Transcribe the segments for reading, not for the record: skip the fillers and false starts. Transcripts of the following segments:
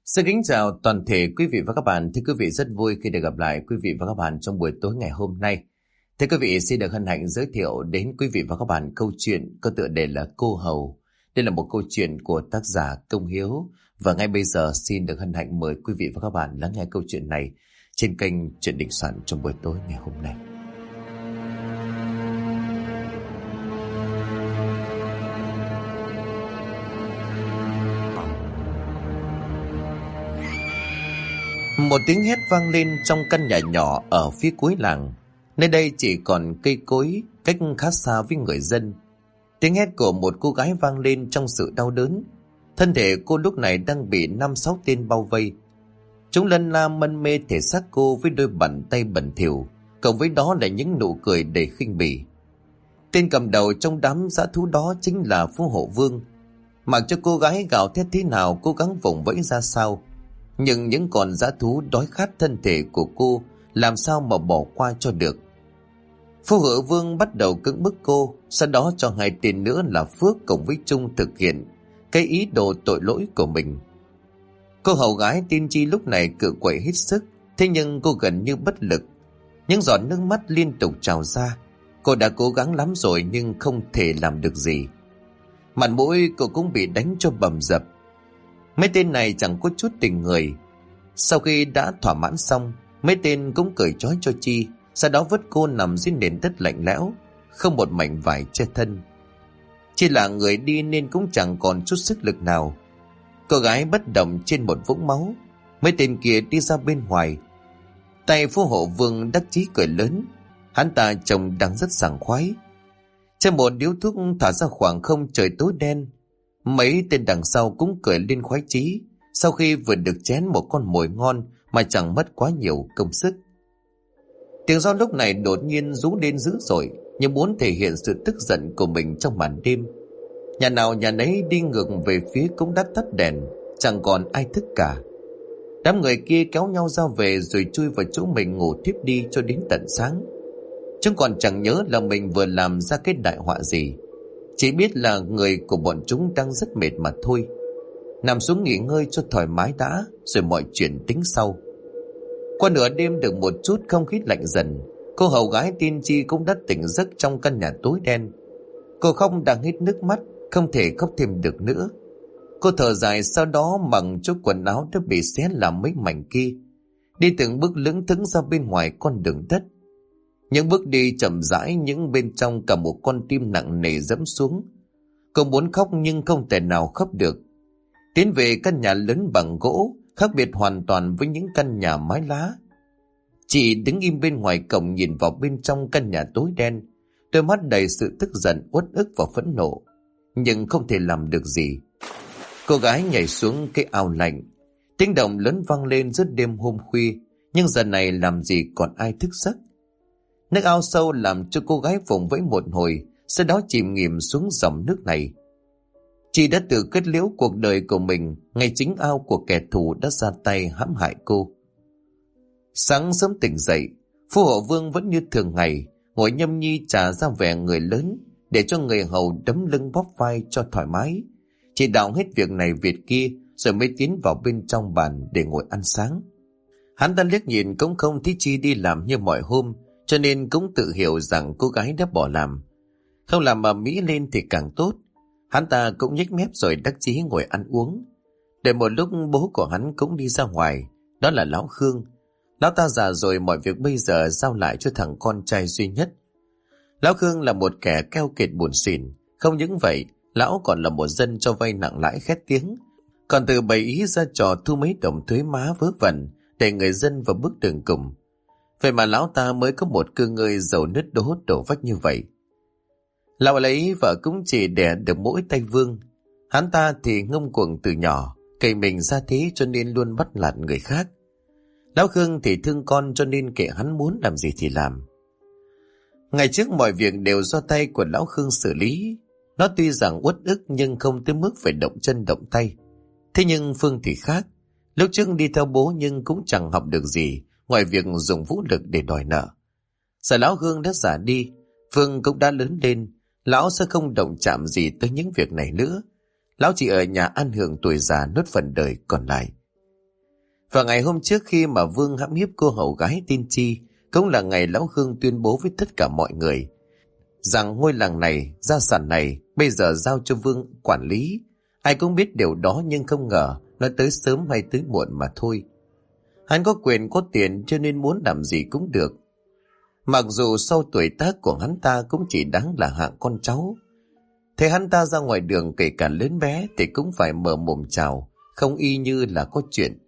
Xin kính chào toàn thể quý vị và các bạn. Thưa quý vị, rất vui khi được gặp lại quý vị và các bạn trong buổi tối ngày hôm nay. Thưa quý vị, xin được hân hạnh giới thiệu đến quý vị và các bạn câu chuyện có tựa đề là Cô Hầu. Đây là một câu chuyện của tác giả Công Hiếu. Và ngay bây giờ xin được hân hạnh mời quý vị và các bạn lắng nghe câu chuyện này trên kênh Chuyện Đình Soạn trong buổi tối ngày hôm nay. Một tiếng hét vang lên trong căn nhà nhỏ ở phía cuối làng. Nơi đây chỉ còn cây cối, cách khá xa với người dân. Tiếng hét của một cô gái vang lên trong sự đau đớn. Thân thể cô lúc này đang bị 5-6 tên bao vây. Chúng lân la mân mê thể xác cô với đôi bàn tay bẩn thỉu, cộng với đó là những nụ cười đầy khinh bỉ. Tên cầm đầu trong đám dã thú đó chính là Phú Hộ Vương. Mặc cho cô gái gào thét thế nào, cố gắng vùng vẫy ra sao, nhưng những con dã thú đói khát thân thể của cô làm sao mà bỏ qua cho được. Phú Hộ Vương bắt đầu cưỡng bức cô, sau đó cho hai tên nữa là Phước cùng với Trung thực hiện cái ý đồ tội lỗi của mình. Cô hầu gái tên Chi lúc này cựa quậy hết sức, thế nhưng cô gần như bất lực. Những giọt nước mắt liên tục trào ra. Cô đã cố gắng lắm rồi nhưng không thể làm được gì. Mặt mũi cô cũng bị đánh cho bầm dập. Mấy tên này chẳng có chút tình người. Sau khi đã thỏa mãn xong, mấy tên cũng cởi trói cho Chi, sau đó vứt cô nằm dưới nền đất lạnh lẽo, không một mảnh vải che thân. Chi là người đi nên cũng chẳng còn chút sức lực nào. Cô gái bất động trên một vũng máu. Mấy tên kia đi ra bên ngoài. Tay Phú Hộ Vương đắc chí cười lớn. Hắn ta trông đang rất sảng khoái. Trên một điếu thuốc thả ra khoảng không trời tối đen. Mấy tên đằng sau cũng cười lên khoái chí, sau khi vừa được chén một con mồi ngon mà chẳng mất quá nhiều công sức. Tiếng gió lúc này đột nhiên rú lên dữ dội, như muốn thể hiện sự tức giận của mình trong màn đêm. Nhà nào nhà nấy đi ngược về phía cũng đã tắt đèn, chẳng còn ai thức cả. Đám người kia kéo nhau ra về rồi chui vào chỗ mình ngủ thiếp đi cho đến tận sáng. Chúng còn chẳng nhớ là mình vừa làm ra cái đại họa gì, chỉ biết là người của bọn chúng đang rất mệt mà thôi. Nằm xuống nghỉ ngơi cho thoải mái đã, rồi mọi chuyện tính sau. Qua nửa đêm được một chút không khí lạnh dần, cô hầu gái tên Chi cũng đã tỉnh giấc trong căn nhà tối đen. Cô khóc đang hít nước mắt, không thể khóc thêm được nữa. Cô thở dài, sau đó mặc chút quần áo đã bị xé làm mấy mảnh kia, đi từng bước lững thững ra bên ngoài con đường đất. Những bước đi chậm rãi, những bên trong cả một con tim nặng nề dẫm xuống. Cô muốn khóc nhưng không thể nào khóc được. Tiến về căn nhà lớn bằng gỗ, khác biệt hoàn toàn với những căn nhà mái lá. Chị đứng im bên ngoài cổng nhìn vào bên trong căn nhà tối đen, đôi mắt đầy sự tức giận, uất ức và phẫn nộ, nhưng không thể làm được gì. Cô gái nhảy xuống cái ao lạnh. Tiếng động lớn vang lên giữa đêm hôm khuya, nhưng giờ này làm gì còn ai thức giấc. Nước ao sâu làm cho cô gái vùng vẫy một hồi, sau đó chìm nghỉm xuống dòng nước này. Chị đã tự kết liễu cuộc đời của mình ngay chính ao của kẻ thù đã ra tay hãm hại cô. Sáng sớm tỉnh dậy, Phú Hộ Vương vẫn như thường ngày ngồi nhâm nhi trà ra vẻ người lớn, để cho người hầu đấm lưng bóp vai cho thoải mái. Chị đạo hết việc này việc kia rồi mới tiến vào bên trong bàn để ngồi ăn sáng. Hắn ta liếc nhìn cũng không thấy Chi đi làm như mọi hôm, cho nên cũng tự hiểu rằng cô gái đã bỏ làm. Không làm mà mỹ lên thì càng tốt. Hắn ta cũng nhếch mép rồi đắc chí ngồi ăn uống. Để một lúc bố của hắn cũng đi ra ngoài, đó là lão Khương. Lão ta già rồi, mọi việc bây giờ giao lại cho thằng con trai duy nhất. Lão Khương là một kẻ keo kiệt buồn xỉn. Không những vậy, lão còn là một dân cho vay nặng lãi khét tiếng, còn từ bày ý ra trò thu mấy đồng thuế má vớ vẩn để người dân vào bước đường cùng. Vậy mà lão ta mới có một cơ ngơi giàu nứt đổ vách như vậy. Lão lấy vợ cũng chỉ đẻ được mỗi tay Vương. Hắn ta thì ngông cuồng từ nhỏ, cậy mình ra thế cho nên luôn bắt nạt người khác. Lão Khương thì thương con cho nên kệ hắn muốn làm gì thì làm. Ngày trước mọi việc đều do tay của lão Khương xử lý. Nó tuy rằng uất ức nhưng không tới mức phải động chân động tay. Thế nhưng Phương thì khác. Lúc trước đi theo bố nhưng cũng chẳng học được gì ngoài việc dùng vũ lực để đòi nợ. Giờ lão Khương đã già đi, Phương cũng đã lớn lên, lão sẽ không động chạm gì tới những việc này nữa. Lão chỉ ở nhà ăn hưởng tuổi già nốt phần đời còn lại. Và ngày hôm trước khi mà Vương hãm hiếp cô hầu gái tên Chi, cũng là ngày Lão Khương tuyên bố với tất cả mọi người rằng ngôi làng này, gia sản này bây giờ giao cho Vương quản lý. Ai cũng biết điều đó, nhưng không ngờ nó tới sớm hay tới muộn mà thôi. Hắn có quyền có tiền cho nên muốn làm gì cũng được. Mặc dù sau tuổi tác của hắn ta cũng chỉ đáng là hạng con cháu. Thế hắn ta ra ngoài đường kể cả lớn bé thì cũng phải mở mồm chào, không y như là có chuyện.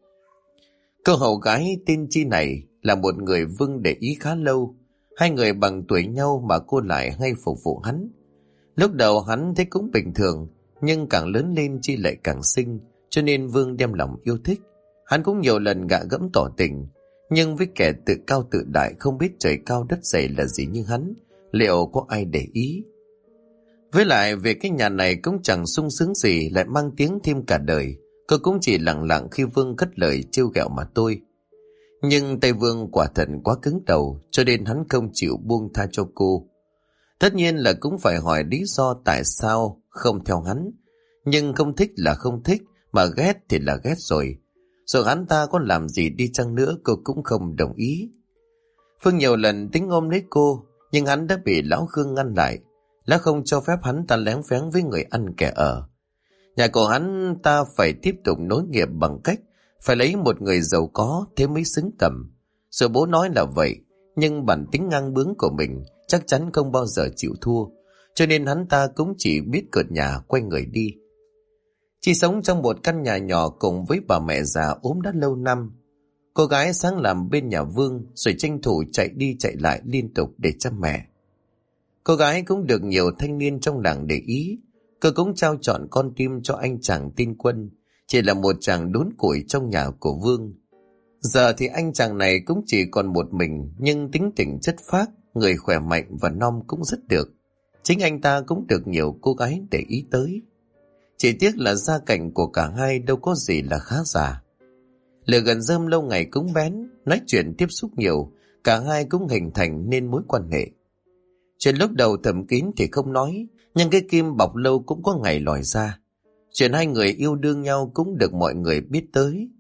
Cô hầu gái tên Chi này là một người Vương để ý khá lâu. Hai người bằng tuổi nhau mà cô lại hay phục vụ hắn. Lúc đầu hắn thấy cũng bình thường, nhưng càng lớn lên Chi lại càng xinh, cho nên Vương đem lòng yêu thích. Hắn cũng nhiều lần gạ gẫm tỏ tình, nhưng với kẻ tự cao tự đại không biết trời cao đất dày là gì như hắn, liệu có ai để ý? Với lại về cái nhà này cũng chẳng sung sướng gì, lại mang tiếng thêm cả đời. Cô cũng chỉ lặng lặng khi Vương cất lời trêu ghẹo mà thôi. Nhưng tay Vương quả thật quá cứng đầu, cho nên hắn không chịu buông tha cho cô. Tất nhiên là cũng phải hỏi lý do tại sao không theo hắn. Nhưng không thích là không thích, mà ghét thì là ghét rồi. Rồi hắn ta có làm gì đi chăng nữa cô cũng không đồng ý. Phương nhiều lần tính ôm lấy cô, nhưng hắn đã bị Lão Khương ngăn lại. Lão không cho phép hắn ta lén phén với người ăn kẻ ở. Nhà của hắn ta phải tiếp tục nối nghiệp bằng cách phải lấy một người giàu có thế mới xứng tầm. Rồi bố nói là vậy, nhưng bản tính ngang bướng của mình chắc chắn không bao giờ chịu thua, cho nên hắn ta cũng chỉ biết cợt nhà quay người đi. Chị sống trong một căn nhà nhỏ cùng với bà mẹ già ốm đã lâu năm. Cô gái sáng làm bên nhà Vương rồi tranh thủ chạy đi chạy lại liên tục để chăm mẹ. Cô gái cũng được nhiều thanh niên trong làng để ý. Cô cũng trao chọn con tim cho anh chàng tên Quân, chỉ là một chàng đốn củi trong nhà của Vương. Giờ thì anh chàng này cũng chỉ còn một mình, nhưng tính tình chất phác, người khỏe mạnh và non cũng rất được. Chính anh ta cũng được nhiều cô gái để ý tới. Chỉ tiếc là gia cảnh của cả hai đâu có gì là khá giả. Lửa gần rơm lâu ngày cũng bén, nói chuyện tiếp xúc nhiều, cả hai cũng hình thành nên mối quan hệ. Chuyện lúc đầu thầm kín thì không nói, nhưng cái kim bọc lâu cũng có ngày lòi ra. Chuyện hai người yêu đương nhau cũng được mọi người biết tới.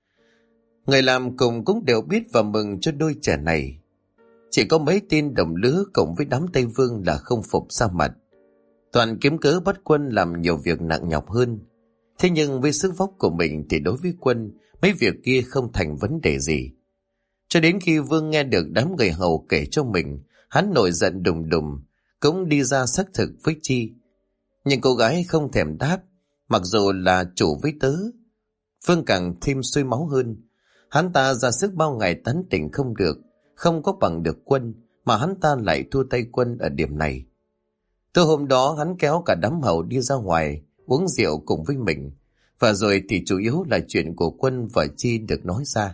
Người làm cùng cũng đều biết và mừng cho đôi trẻ này. Chỉ có mấy tên đồng lứa cộng với đám Tây Vương là không phục ra mặt. Toàn kiếm cớ bắt Quân làm nhiều việc nặng nhọc hơn. Thế nhưng với sức vóc của mình thì đối với Quân, mấy việc kia không thành vấn đề gì. Cho đến khi Vương nghe được đám người hầu kể cho mình, hắn nổi giận đùng đùng, cũng đi ra xác thực với Chi. Nhưng cô gái không thèm đáp, mặc dù là chủ với tớ. Vương càng thêm sôi máu hơn. Hắn ta ra sức bao ngày tán tỉnh không được, không có bằng được Quân, mà hắn ta lại thua tay Quân ở điểm này. Từ hôm đó hắn kéo cả đám hầu đi ra ngoài uống rượu cùng với mình, và rồi thì chủ yếu là chuyện của Quân và Chi được nói ra.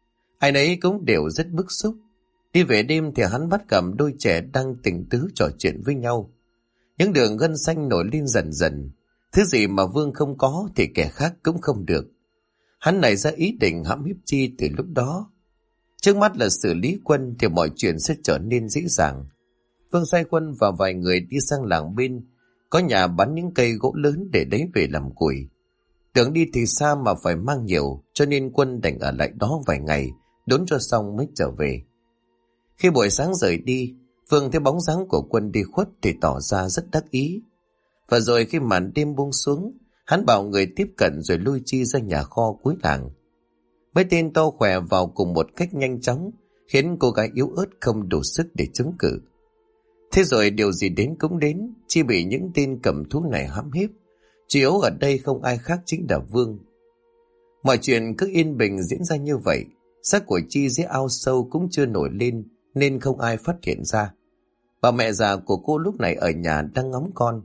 Ai nấy cũng đều rất bức xúc. Đi về đêm thì hắn bắt gặp đôi trẻ đang tình tứ trò chuyện với nhau. Những đường gân xanh nổi lên dần dần. Thứ gì mà Vương không có thì kẻ khác cũng không được. Hắn nảy ra ý định hãm hiếp Chi từ lúc đó. Trước mắt là xử lý Quân thì mọi chuyện sẽ trở nên dễ dàng. Vương sai Quân và vài người đi sang làng bên, có nhà bán những cây gỗ lớn để lấy về làm củi. Tưởng đi thì xa mà phải mang nhiều, cho nên Quân đành ở lại đó vài ngày, đốn cho xong mới trở về. Khi buổi sáng rời đi, Vương thấy bóng dáng của Quân đi khuất thì tỏ ra rất đắc ý. Và rồi khi màn đêm buông xuống, hắn bảo người tiếp cận rồi lui Chi ra nhà kho cuối làng. Mấy tên to khỏe vào cùng một cách nhanh chóng, khiến cô gái yếu ớt không đủ sức để chống cự. Thế rồi điều gì đến cũng đến, Chi bị những tên cầm thú này hãm hiếp. Chủ yếu ở đây không ai khác chính là Vương. Mọi chuyện cứ yên bình diễn ra như vậy. Xác của Chi dưới ao sâu cũng chưa nổi lên, nên không ai phát hiện ra. Bà mẹ già của cô lúc này ở nhà đang ngóng con.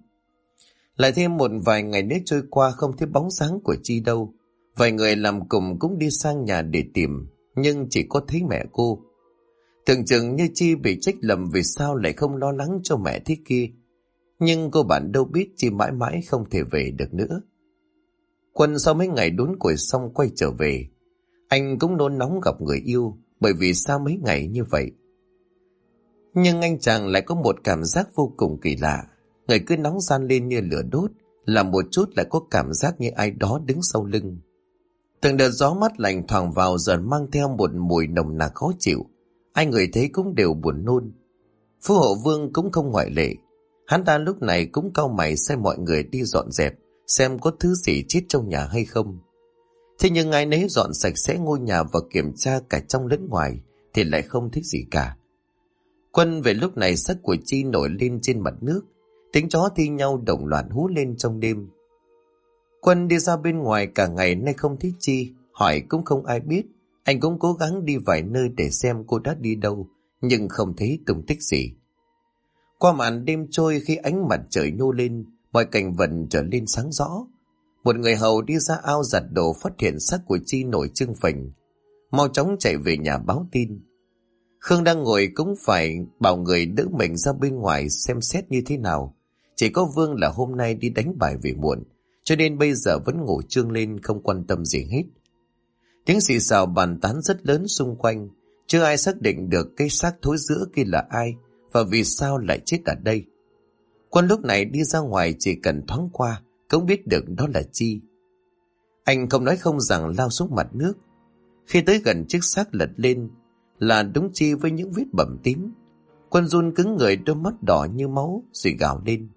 Lại thêm một vài ngày nữa trôi qua không thấy bóng dáng của Chi đâu. Vài người làm cùng cũng đi sang nhà để tìm, nhưng chỉ có thấy mẹ cô. Tưởng chừng như Chi bị trách lầm vì sao lại không lo lắng cho mẹ thế kia. Nhưng cô bạn đâu biết Chi mãi mãi không thể về được nữa. Quân sau mấy ngày đốn củi xong quay trở về. Anh cũng nôn nóng gặp người yêu, bởi vì sao mấy ngày như vậy. Nhưng anh chàng lại có một cảm giác vô cùng kỳ lạ. Người cứ nóng ran lên như lửa đốt, làm một chút lại có cảm giác như ai đó đứng sau lưng. Từng đợt gió mát lạnh thoảng vào dần mang theo một mùi nồng nặc khó chịu. Ai người thấy cũng đều buồn nôn. Phú Hộ Vương cũng không ngoại lệ. Hắn ta lúc này cũng cau mày xem mọi người đi dọn dẹp, xem có thứ gì chết trong nhà hay không. Thế nhưng ai nấy dọn sạch sẽ ngôi nhà và kiểm tra cả trong lẫn ngoài thì lại không thấy gì cả. Quân về lúc này xác của Chi nổi lên trên mặt nước, tiếng chó thi nhau đồng loạt hú lên trong đêm. Quân đi ra bên ngoài cả ngày nay không thấy Chi, hỏi cũng không ai biết. Anh cũng cố gắng đi vài nơi để xem cô đã đi đâu, nhưng không thấy tung tích gì. Qua màn đêm trôi, khi ánh mặt trời nhô lên, mọi cảnh vật trở lên sáng rõ. Một người hầu đi ra ao giặt đồ phát hiện xác của Chi nổi trưng phình, mau chóng chạy về nhà báo tin. Khương đang ngồi cũng phải bảo người đỡ mình ra bên ngoài xem xét như thế nào. Chỉ có Vương là hôm nay đi đánh bài về muộn, cho nên bây giờ vẫn ngủ trương lên không quan tâm gì hết. Tiếng xì xào bàn tán rất lớn xung quanh, chưa ai xác định được cái xác thối rữa kia là ai và vì sao lại chết ở đây. Quân lúc này đi ra ngoài chỉ cần thoáng qua cũng biết được đó là Chi. Anh không nói không rằng lao xuống mặt nước. Khi tới gần chiếc xác lật lên là đúng Chi với những vết bầm tím. Quân run cứng người, đôi mắt đỏ như máu rồi gào lên.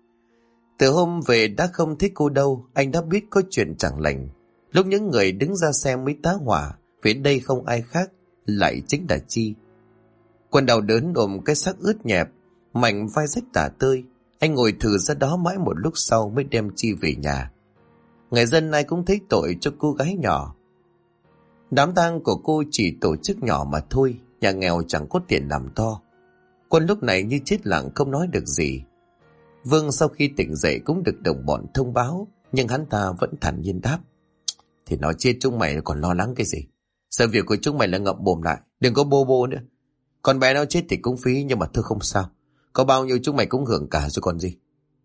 Từ hôm về đã không thích cô đâu, anh đã biết có chuyện chẳng lành. Lúc những người đứng ra xem mới tá hỏa, vì đây không ai khác, lại chính là Chi. Quân đau đớn ôm cái xác ướt nhẹp, mảnh vai rách tả tơi. Anh ngồi thử ra đó mãi một lúc sau mới đem Chi về nhà. Người dân ai cũng thấy tội cho cô gái nhỏ. Đám tang của cô chỉ tổ chức nhỏ mà thôi, nhà nghèo chẳng có tiền làm to. Quân lúc này như chết lặng không nói được gì. Vương sau khi tỉnh dậy cũng được đồng bọn thông báo, nhưng hắn ta vẫn thản nhiên đáp. Thì nói chết chúng mày còn lo lắng cái gì? Sự việc của chúng mày là ngậm mồm lại, đừng có bô bô nữa. Con bé nó chết thì cũng phí, nhưng mà thôi không sao. Có bao nhiêu chúng mày cũng hưởng cả rồi còn gì.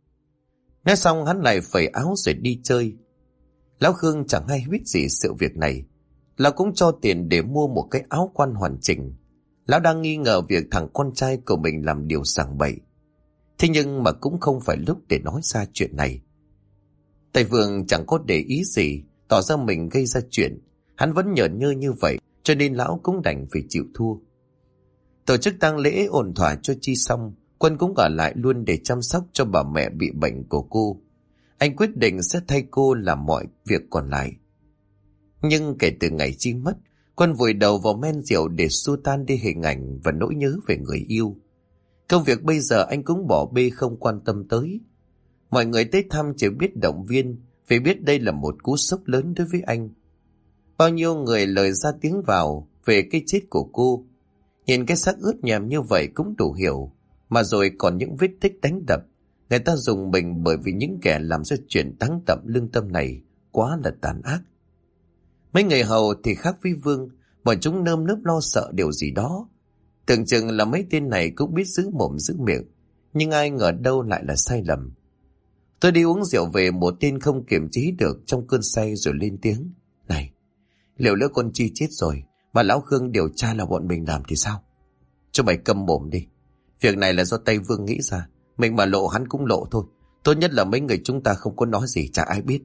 Nói xong hắn lại phẩy áo rồi đi chơi. Lão Khương chẳng hay biết gì sự việc này. Lão cũng cho tiền để mua một cái áo quan hoàn chỉnh. Lão đang nghi ngờ việc thằng con trai của mình làm điều sằng bậy. Thế nhưng mà cũng không phải lúc để nói ra chuyện này. Tây Vương chẳng có để ý gì, tỏ ra mình gây ra chuyện. Hắn vẫn nhởn nhơ như vậy, cho nên lão cũng đành phải chịu thua. Tổ chức tang lễ ổn thỏa cho Chi xong, Quân cũng ở lại luôn để chăm sóc cho bà mẹ bị bệnh của cô. Anh quyết định sẽ thay cô làm mọi việc còn lại. Nhưng kể từ ngày Chi mất, Quân vùi đầu vào men rượu để xua tan đi hình ảnh và nỗi nhớ về người yêu. Công việc bây giờ anh cũng bỏ bê không quan tâm tới. Mọi người tới thăm chỉ biết động viên, vì biết đây là một cú sốc lớn đối với anh. Bao nhiêu người lời ra tiếng vào về cái chết của cô. Nhìn cái xác ướt nhèm như vậy cũng đủ hiểu. Mà rồi còn những vết tích đánh đập. Người ta dùng mình bởi vì những kẻ làm ra chuyện đáng tậm lương tâm này quá là tàn ác. Mấy người hầu thì khác với Vương, bọn chúng nơm nớp lo sợ điều gì đó. Tưởng chừng là mấy tên này cũng biết giữ mồm giữ miệng, nhưng ai ngờ đâu lại là sai lầm. Tôi đi uống rượu về, một tên không kiềm chế được trong cơn say rồi lên tiếng. Này, liệu lỡ con Chi chết rồi mà lão Khương điều tra là bọn mình làm thì sao? Cho mày câm mồm đi. Việc này là do Tây Vương nghĩ ra, mình mà lộ hắn cũng lộ thôi. Tốt nhất là mấy người chúng ta không có nói gì, chả ai biết.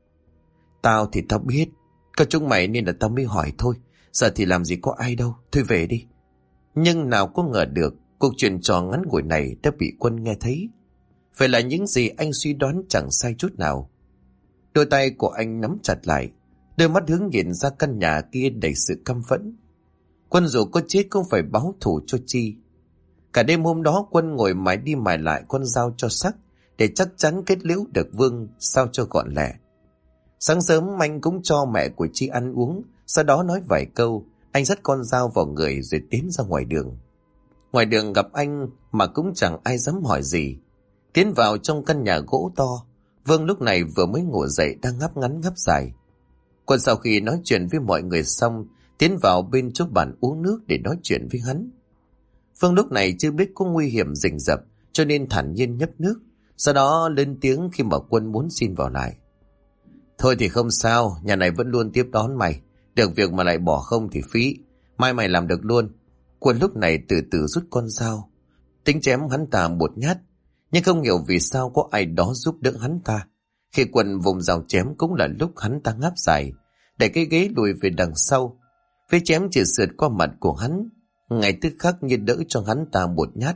Tao thì tao biết, có chúng mày nên là tao mới hỏi thôi. Giờ thì làm gì có ai đâu, thôi về đi. Nhưng nào có ngờ được, cuộc chuyện trò ngắn ngủi này đã bị Quân nghe thấy. Vậy là những gì anh suy đoán chẳng sai chút nào. Đôi tay của anh nắm chặt lại, đôi mắt hướng nhìn ra căn nhà kia đầy sự căm phẫn. Quân dù có chết cũng phải báo thù cho Chi. Cả đêm hôm đó Quân ngồi mãi đi mãi lại con dao cho sắc, để chắc chắn kết liễu được Vương sao cho gọn lẹ. Sáng sớm anh cũng cho mẹ của Chi ăn uống, sau đó nói vài câu. Anh dắt con dao vào người rồi tiến ra ngoài đường. Ngoài đường gặp anh mà cũng chẳng ai dám hỏi gì. Tiến vào trong căn nhà gỗ to, Vương lúc này vừa mới ngủ dậy đang ngáp ngắn ngáp dài. Quân sau khi nói chuyện với mọi người xong, tiến vào bên chỗ bàn uống nước để nói chuyện với hắn. Vương lúc này chưa biết có nguy hiểm rình rập, cho nên thản nhiên nhấp nước, sau đó lên tiếng khi mà Quân muốn xin vào lại. Thôi thì không sao, nhà này vẫn luôn tiếp đón mày. Được việc mà lại bỏ không thì phí. Mai mày làm được luôn. Quân lúc này từ từ rút con dao, tính chém hắn ta một nhát. Nhưng không hiểu vì sao có ai đó giúp đỡ hắn ta. Khi Quân vùng dao chém cũng là lúc hắn ta ngáp dài. đẩy cái ghế lùi về đằng sau. Vết chém chỉ sượt qua mặt của hắn, ngay tức khắc như đỡ cho hắn ta một nhát.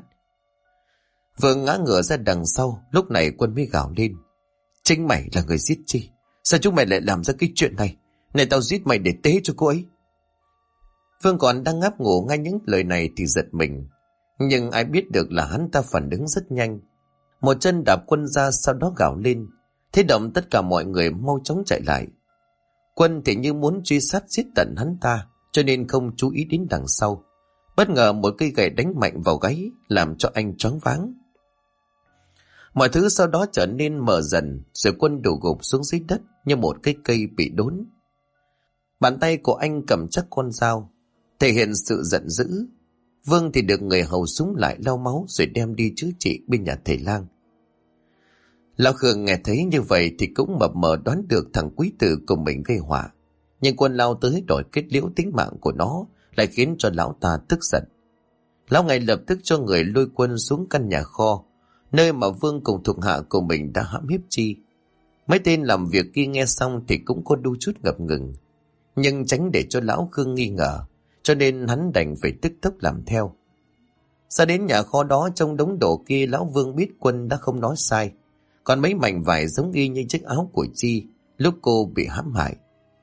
Vương ngã ngửa ra đằng sau, lúc này Quân mới gào lên: Chính mày là người giết Chi, sao chúng mày lại làm ra cái chuyện này? Này, tao giết mày để tế cho cô ấy. Vương còn đang ngáp ngủ ngay những lời này thì giật mình, nhưng ai biết được là hắn ta phản ứng rất nhanh. Một chân đạp Quân ra, sau đó gào lên. Thế động tất cả mọi người mau chóng chạy lại. Quân thì như muốn truy sát giết tận hắn ta, cho nên không chú ý đến đằng sau. Bất ngờ một cây gậy đánh mạnh vào gáy, làm cho anh choáng váng. Mọi thứ sau đó trở nên mờ dần, rồi Quân đổ gục xuống dưới đất như một cái cây bị đốn. Bàn tay của anh cầm chắc con dao, thể hiện sự giận dữ. Vương thì được người hầu súng lại lau máu rồi đem đi chữa trị bên nhà thầy lang. Lão Khương nghe thấy như vậy thì cũng mập mờ đoán được thằng quý tử của mình gây họa. Nhưng Quân lao tới đòi kết liễu tính mạng của nó lại khiến cho lão ta tức giận. Lão ngay lập tức cho người lôi Quân xuống căn nhà kho, nơi mà Vương cùng thuộc hạ của mình đã hãm hiếp Chi. Mấy tên làm việc kia nghe xong thì cũng có đôi chút ngập ngừng, nhưng tránh để cho lão Khương nghi ngờ, cho nên hắn đành phải tức tốc làm theo. Ra đến nhà kho đó, trong đống đồ kia, lão Vương biết Quân đã không nói sai. Còn mấy mảnh vải giống y như chiếc áo của Chi lúc cô bị hãm hại.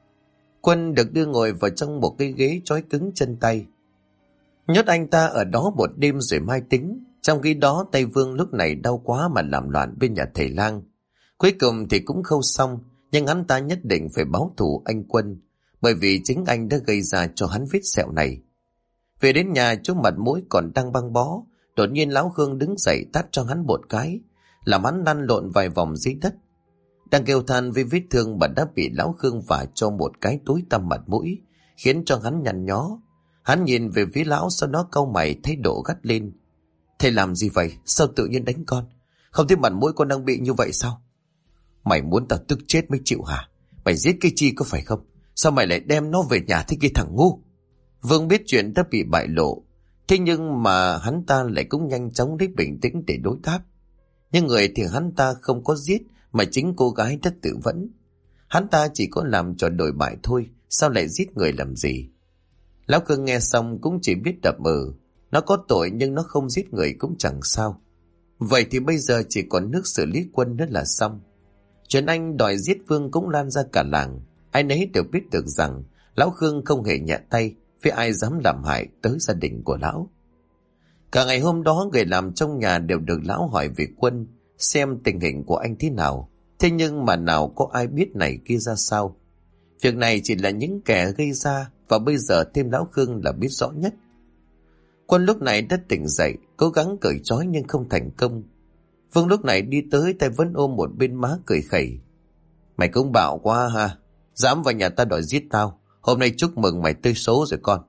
Quân được đưa ngồi vào trong một cái ghế trói cứng chân tay. Nhốt anh ta ở đó một đêm rồi mai tính. Trong khi đó tay Vương lúc này đau quá mà làm loạn bên nhà thầy lang. Cuối cùng thì cũng khâu xong, nhưng hắn ta nhất định phải báo thù anh Quân, bởi vì chính anh đã gây ra cho hắn vết sẹo này. Về đến nhà, chỗ mặt mũi còn đang băng bó, đột nhiên lão Khương đứng dậy tát cho hắn một cái, làm hắn lăn lộn vài vòng dưới đất. Đang kêu than với vết thương mà đã bị lão Khương vả cho một cái tối tăm mặt mũi, khiến cho hắn nhăn nhó. Hắn nhìn về phía lão, sau đó cau mày thái độ gắt lên: Thầy làm gì vậy? Sao tự nhiên đánh con? Không thấy mặt mũi con đang bị như vậy sao? Mày muốn tao tức chết mới chịu hả? Mày giết cái Chi có phải không? Sao mày lại đem nó về nhà thế kia thằng ngu? Vương biết chuyện đã bị bại lộ, thế nhưng mà hắn ta lại cũng nhanh chóng lấy bình tĩnh để đối đáp. Nhưng người thì hắn ta không có giết, mà chính cô gái đã tự vẫn. Hắn ta chỉ có làm trò đổi bại thôi, sao lại giết người làm gì? Lão Khương nghe xong cũng chỉ biết đập nó có tội nhưng nó không giết người cũng chẳng sao. Vậy thì bây giờ chỉ còn nước xử lý Quân nữa là xong. Chuyện anh đòi giết Vương cũng lan ra cả làng. Ai nấy đều biết được rằng lão Khương không hề nhẹ tay với ai dám làm hại tới gia đình của lão. Cả ngày hôm đó, người làm trong nhà đều được lão hỏi về Quân, xem tình hình của anh thế nào. Thế nhưng mà nào có ai biết này kia ra sao. Việc này chỉ là những kẻ gây ra, và bây giờ thêm lão Khương là biết rõ nhất. Quân lúc này đã tỉnh dậy, cố gắng cởi trói nhưng không thành công. Vương lúc này đi tới, tay vẫn ôm một bên má cười khẩy: Mày cũng bạo quá ha, dám vào nhà ta đòi giết tao. Hôm nay chúc mừng mày tươi số rồi con.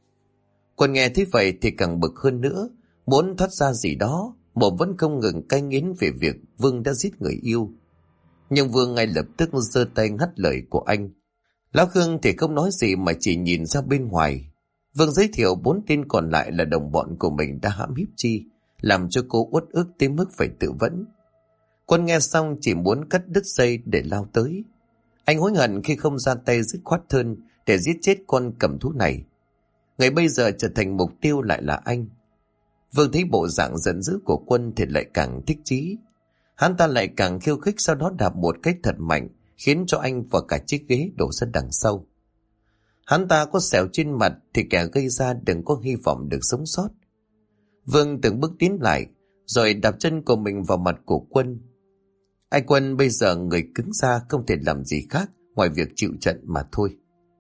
Quân nghe thấy vậy thì càng bực hơn nữa, muốn thoát ra gì đó, mồm vẫn không ngừng cay nghiến về việc Vương đã giết người yêu. Nhưng Vương ngay lập tức giơ tay ngắt lời của anh. Lão Khương thì không nói gì mà chỉ nhìn ra bên ngoài. Vương giới thiệu 4 tên còn lại là đồng bọn của mình đã hãm hiếp Chi, làm cho cô uất ức tới mức phải tự vẫn. Quân nghe xong chỉ muốn cắt đứt dây để lao tới. Anh hối hận khi không ra tay dứt khoát hơn để giết chết con cầm thú này. Ngày bây giờ trở thành mục tiêu lại là anh. Vương thấy bộ dạng giận dữ của Quân thì lại càng thích chí. Hắn ta lại càng khiêu khích, sau đó đạp một cái thật mạnh, khiến cho anh và cả chiếc ghế đổ ra đằng sau. Hắn ta có sẹo trên mặt thì kẻ gây ra đừng có hy vọng được sống sót. Vương từng bước tiến lại, rồi đạp chân của mình vào mặt của Quân. Anh Quân bây giờ người cứng ra, không thể làm gì khác ngoài việc chịu trận mà thôi.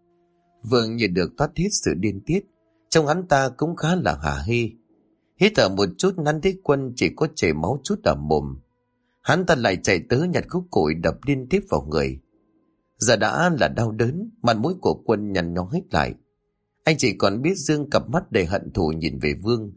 Vương như được thoát hết sự điên tiết, trong hắn ta cũng khá là hả hê. Hít thở một chút, hắn thấy Quân chỉ có chảy máu chút ở mồm. Hắn ta lại chạy tới nhặt khúc củi đập liên tiếp vào người. Giờ đã là đau đớn, mặt mũi của Quân nhăn nhó hết lại. Anh chỉ còn biết dương cặp mắt đầy hận thù nhìn về Vương.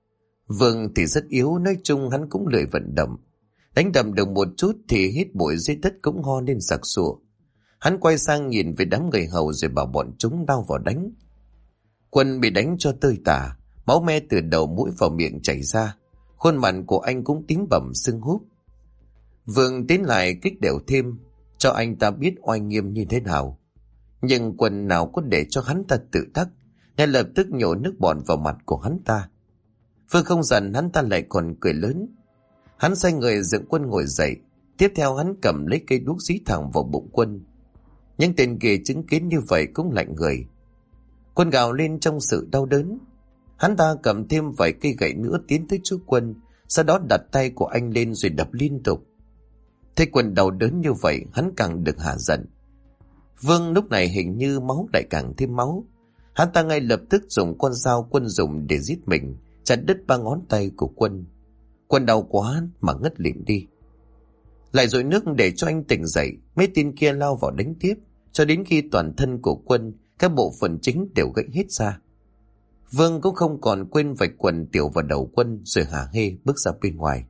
Vương thì rất yếu, nói chung hắn cũng lười vận động. Đánh đầm được một chút thì hít bụi dưới đất cũng ho lên sặc sụa. Hắn quay sang nhìn về đám người hầu rồi bảo bọn chúng lao vào đánh. Quân bị đánh cho tơi tả, máu me từ đầu mũi vào miệng chảy ra. Khuôn mặt của anh cũng tím bầm sưng húp. Vương tiến lại kích đều thêm, cho anh ta biết oai nghiêm như thế nào. Nhưng Quân nào có để cho hắn ta tự đắc, ngay lập tức nhổ nước bọt vào mặt của hắn ta. Phương không giận, hắn ta lại còn cười lớn. Hắn xoay người dựng Quân ngồi dậy. Tiếp theo hắn cầm lấy cây đuốc dí thẳng vào bụng Quân. Những tên kia chứng kiến như vậy cũng lạnh người. Quân gào lên trong sự đau đớn. Hắn ta cầm thêm vài cây gậy nữa tiến tới chỗ Quân, sau đó đặt tay của anh lên rồi đập liên tục. Thấy Quân đau đớn như vậy, hắn càng được hả giận. Vương lúc này hình như máu lại càng thêm máu. Hắn ta ngay lập tức dùng con dao Quân dùng để giết mình, chặt đứt 3 ngón tay của Quân. Quân đau quá mà ngất lịm đi. Lại dội nước để cho anh tỉnh dậy. Mấy tên kia lao vào đánh tiếp, cho đến khi toàn thân của Quân, các bộ phận chính đều gãy hết ra. Vương cũng không còn quên vạch quần tiểu vào đầu Quân, rồi hả hê bước ra bên ngoài.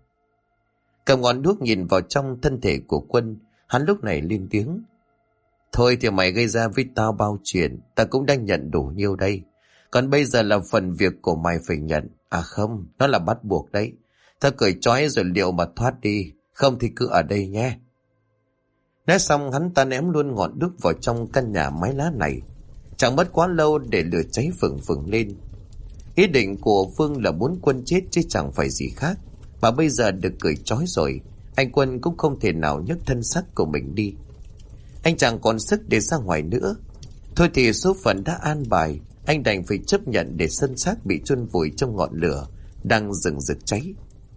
Cầm ngọn đuốc nhìn vào trong thân thể của Quân, hắn lúc này lên tiếng. Thôi thì mày gây ra với tao bao chuyện, ta cũng đang nhận đủ nhiêu đây. Còn bây giờ là phần việc của mày phải nhận. À không, nó là bắt buộc đấy. Ta cởi trói rồi liệu mà thoát đi, không thì cứ ở đây nhé. Nói xong hắn ta ném luôn ngọn đuốc vào trong căn nhà mái lá này. Chẳng mất quá lâu để lửa cháy phừng phừng lên. Ý định của Vương là muốn Quân chết chứ chẳng phải gì khác. Mà bây giờ được cởi trói rồi, anh Quân cũng không thể nào nhấc thân xác của mình đi. Anh chẳng còn sức để ra ngoài nữa. Thôi thì số phận đã an bài, anh đành phải chấp nhận để thân xác bị chôn vùi trong ngọn lửa đang rừng rực cháy.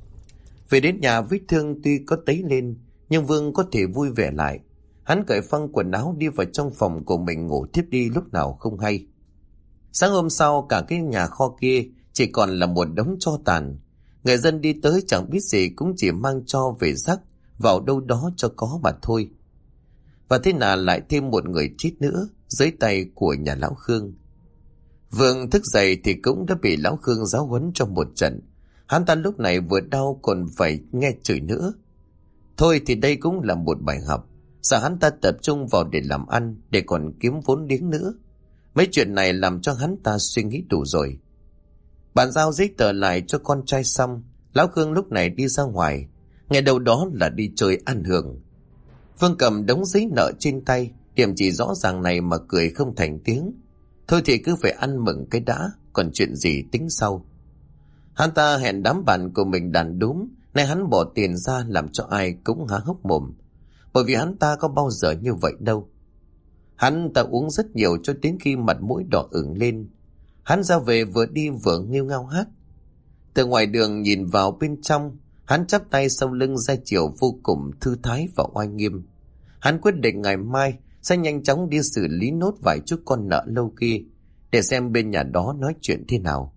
Về đến nhà, vết thương tuy có tấy lên, nhưng Vương có thể vui vẻ lại. Hắn cởi phăng quần áo đi vào trong phòng của mình ngủ thiếp đi lúc nào không hay. Sáng hôm sau, cả cái nhà kho kia chỉ còn là một đống tro tàn. Người dân đi tới chẳng biết gì, cũng chỉ mang tro về rắc vào đâu đó cho có mà thôi. Và thế nào lại thêm một người chết nữa dưới tay của nhà lão Khương. Vương thức dậy thì cũng đã bị lão Khương giáo huấn trong một trận. Hắn ta lúc này vừa đau còn phải nghe chửi nữa. Thôi thì đây cũng là một bài học. Sao hắn ta tập trung vào để làm ăn, để còn kiếm vốn liếng nữa. Mấy chuyện này làm cho hắn ta suy nghĩ đủ rồi. Bàn giao giấy tờ lại cho con trai xong, lão Khương lúc này đi ra ngoài. Ngày đầu đó là đi chơi ăn hưởng. Vương cầm đống giấy nợ trên tay, điểm chỉ rõ ràng này mà cười không thành tiếng. Thôi thì cứ phải ăn mừng cái đã, còn chuyện gì tính sau. Hắn ta hẹn đám bạn của mình đàn đúm, nay hắn bỏ tiền ra làm cho ai cũng há hốc mồm. Bởi vì hắn ta có bao giờ như vậy đâu. Hắn ta uống rất nhiều cho đến khi mặt mũi đỏ ửng lên. Hắn ra về vừa đi vừa nghêu ngao hát. Từ ngoài đường nhìn vào bên trong, hắn chắp tay sau lưng ra chiều vô cùng thư thái và oai nghiêm. Hắn quyết định ngày mai sẽ nhanh chóng đi xử lý nốt vài chút con nợ lâu kia, để xem bên nhà đó nói chuyện thế nào.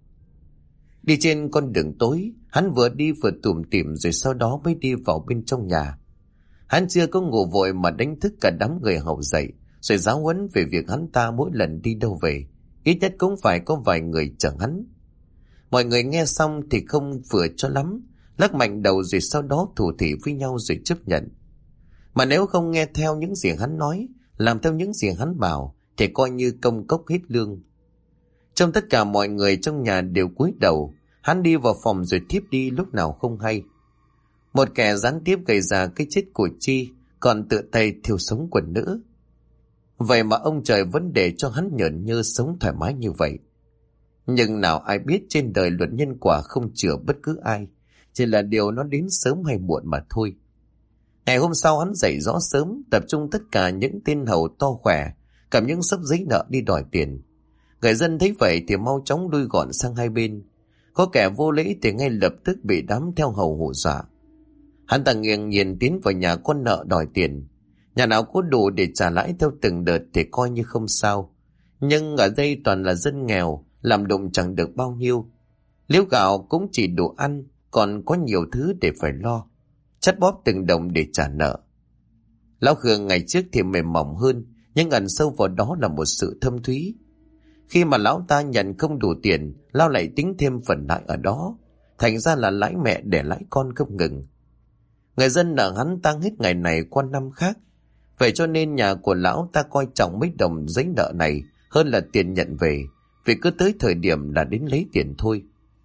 Đi trên con đường tối, hắn vừa đi vừa tủm tỉm rồi sau đó mới đi vào bên trong nhà. Hắn chưa có ngủ vội mà đánh thức cả đám người hầu dậy, rồi giáo huấn về việc hắn ta mỗi lần đi đâu về, ít nhất cũng phải có vài người chở hắn. Mọi người nghe xong thì không vừa cho lắm, lắc mạnh đầu rồi sau đó thủ thỉ với nhau rồi chấp nhận. Mà nếu không nghe theo những gì hắn nói, làm theo những gì hắn bảo, thì coi như công cốc hết lương. Trong tất cả mọi người trong nhà đều cúi đầu, hắn đi vào phòng rồi thiếp đi lúc nào không hay. Một kẻ gián tiếp gây ra cái chết của Chi, còn tự tay thiêu sống quần nữ. Vậy mà ông trời vẫn để cho hắn nhởn nhơ sống thoải mái như vậy. Nhưng nào ai biết trên đời luật nhân quả không chừa bất cứ ai, chỉ là điều nó đến sớm hay muộn mà thôi. Ngày hôm sau hắn dậy rõ sớm, tập trung tất cả những tên hầu to khỏe, cầm những xấp giấy nợ đi đòi tiền. Người dân thấy vậy thì mau chóng lui gọn sang hai bên. Có kẻ vô lễ thì ngay lập tức bị đám theo hầu hù dọa. Hắn ta nghiêng nhìn tiến vào nhà con nợ đòi tiền. Nhà nào có đủ để trả lãi theo từng đợt thì coi như không sao. Nhưng ở đây toàn là dân nghèo, làm đụng chẳng được bao nhiêu. Liếu gạo cũng chỉ đủ ăn, còn có nhiều thứ để phải lo. Chắt bóp từng đồng để trả nợ. Lão Khương ngày trước thì mềm mỏng hơn, nhưng ẩn sâu vào đó là một sự thâm thúy. Khi mà lão ta nhận không đủ tiền, lão lại tính thêm phần lãi ở đó. Thành ra là lãi mẹ để lãi con không ngừng. Người dân nợ hắn tăng hết ngày này qua năm khác. Vậy cho nên nhà của lão ta coi trọng mấy đồng giấy nợ này hơn là tiền nhận về, vì cứ tới thời điểm là đến lấy tiền thôi.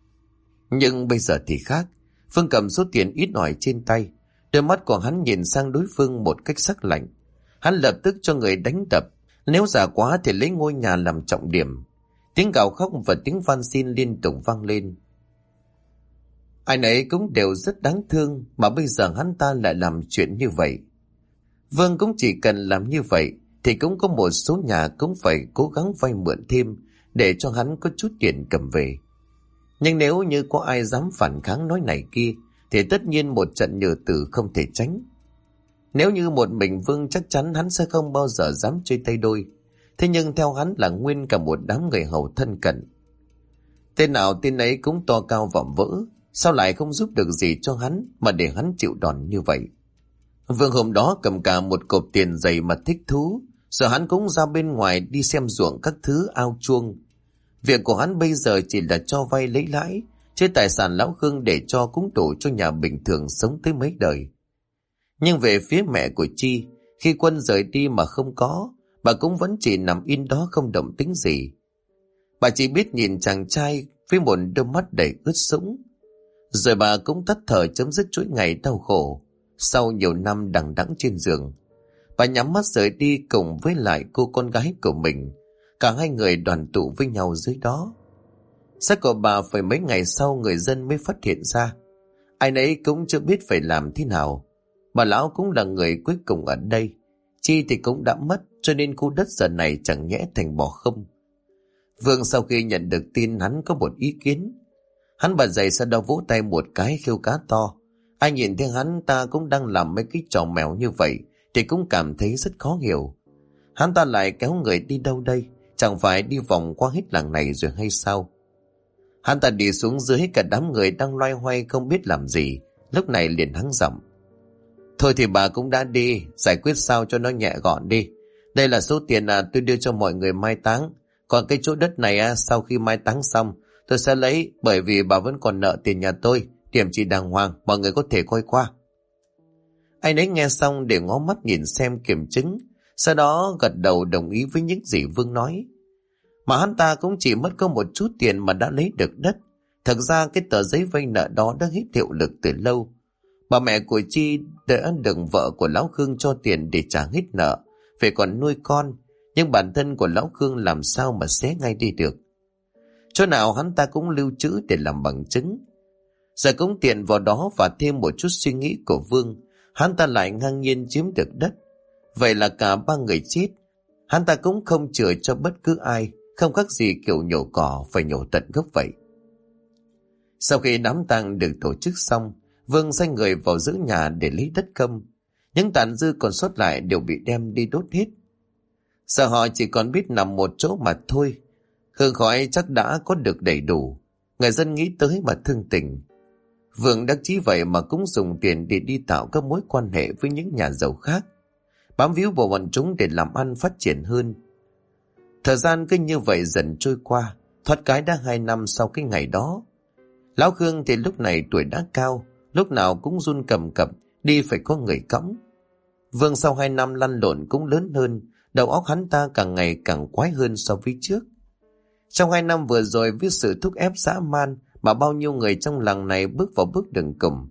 Nhưng bây giờ thì khác. Phương cầm số tiền ít ỏi trên tay, đôi mắt của hắn nhìn sang đối phương một cách sắc lạnh. Hắn lập tức cho người đánh đập, Nếu già quá thì lấy ngôi nhà làm trọng điểm. Tiếng gào khóc và tiếng van xin liên tục vang lên. Ai nấy cũng đều rất đáng thương, mà bây giờ hắn ta lại làm chuyện như vậy. Vương cũng chỉ cần làm như vậy thì cũng có một số nhà cũng phải cố gắng vay mượn thêm để cho hắn có chút tiền cầm về. Nhưng nếu như có ai dám phản kháng nói này kia thì tất nhiên một trận nhừ tử không thể tránh. Nếu như một mình Vương chắc chắn hắn sẽ không bao giờ dám chơi tay đôi. Thế nhưng theo hắn là nguyên cả một đám người hầu thân cận. Tên nào tên ấy cũng to cao vọng vỡ, sao lại không giúp được gì cho hắn mà để hắn chịu đòn như vậy. Vương hôm đó cầm cả một cộp tiền dày mà thích thú, giờ hắn cũng ra bên ngoài đi xem ruộng các thứ ao chuông. Việc của hắn bây giờ chỉ là cho vay lấy lãi, chứ tài sản lão Khương để cho cũng đủ cho nhà bình thường sống tới mấy đời. Nhưng về phía mẹ của Chi, khi Quân rời đi mà không có, bà cũng vẫn chỉ nằm yên đó không động tĩnh gì. Bà chỉ biết nhìn chàng trai với một đôi mắt đầy ướt sũng. Rồi bà cũng tắt thở chấm dứt chuỗi ngày đau khổ. Sau nhiều năm đằng đẵng trên giường, bà nhắm mắt rời đi cùng với lại cô con gái của mình. Cả hai người đoàn tụ với nhau dưới đó. Xác của bà phải mấy ngày sau người dân mới phát hiện ra. Ai nấy cũng chưa biết phải làm thế nào. Bà lão cũng là người cuối cùng ở đây. Chi thì cũng đã mất, cho nên khu đất giờ này chẳng nhẽ thành bỏ không. Vương sau khi nhận được tin hắn có một ý kiến. Hắn bật dậy sau đó vỗ tay một cái khiêu cá to. Ai nhìn thấy hắn ta cũng đang làm mấy cái trò mèo như vậy thì cũng cảm thấy rất khó hiểu. Hắn ta lại kéo người đi đâu đây? Chẳng phải đi vòng qua hết làng này rồi hay sao? Hắn ta đi xuống dưới, cả đám người đang loay hoay không biết làm gì. Lúc này liền hắng giọng: Thôi thì bà cũng đã đi, giải quyết sao cho nó nhẹ gọn đi. Đây là số tiền tôi đưa cho mọi người mai táng. Còn cái chỗ đất này sau khi mai táng xong tôi sẽ lấy, bởi vì bà vẫn còn nợ tiền nhà tôi. Điểm chỉ đàng hoàng, mọi người có thể coi qua. Anh ấy nghe xong để ngó mắt nhìn xem kiểm chứng, sau đó gật đầu đồng ý với những gì Vương nói. Mà hắn ta cũng chỉ mất có một chút tiền mà đã lấy được đất. Thật ra cái tờ giấy vay nợ đó đã hết hiệu lực từ lâu. Bà mẹ của Chi đã được vợ của Lão Khương cho tiền để trả hết nợ, phải còn nuôi con, nhưng bản thân của Lão Khương làm sao mà xé ngay đi được. Chỗ nào hắn ta cũng lưu trữ để làm bằng chứng. Giờ cũng tiện vào đó và thêm một chút suy nghĩ của Vương, hắn ta lại ngang nhiên chiếm được đất. Vậy là cả ba người chết. Hắn ta cũng không chừa cho bất cứ ai, không khác gì kiểu nhổ cỏ phải nhổ tận gốc vậy. Sau khi đám tang được tổ chức xong, Vương sai người vào giữ nhà để lấy đất công. Những tàn dư còn sót lại đều bị đem đi đốt hết. Giờ họ chỉ còn biết nằm một chỗ mà thôi. Hương khói chắc đã có được đầy đủ. Người dân nghĩ tới mà thương tình. Vương đắc chí vậy mà cũng dùng tiền để đi tạo các mối quan hệ với những nhà giàu khác, bám víu vào bọn chúng để làm ăn phát triển hơn. Thời gian cứ như vậy dần trôi qua, thoát cái đã 2 năm sau cái ngày đó. Lão Khương thì lúc này tuổi đã cao, lúc nào cũng run cầm cập, đi phải có người cõng. Vương sau 2 năm lăn lộn cũng lớn hơn, đầu óc hắn ta càng ngày càng quái hơn so với trước. Trong 2 năm vừa rồi, với sự thúc ép dã man mà bao nhiêu người trong làng này bước vào bước đường cùng.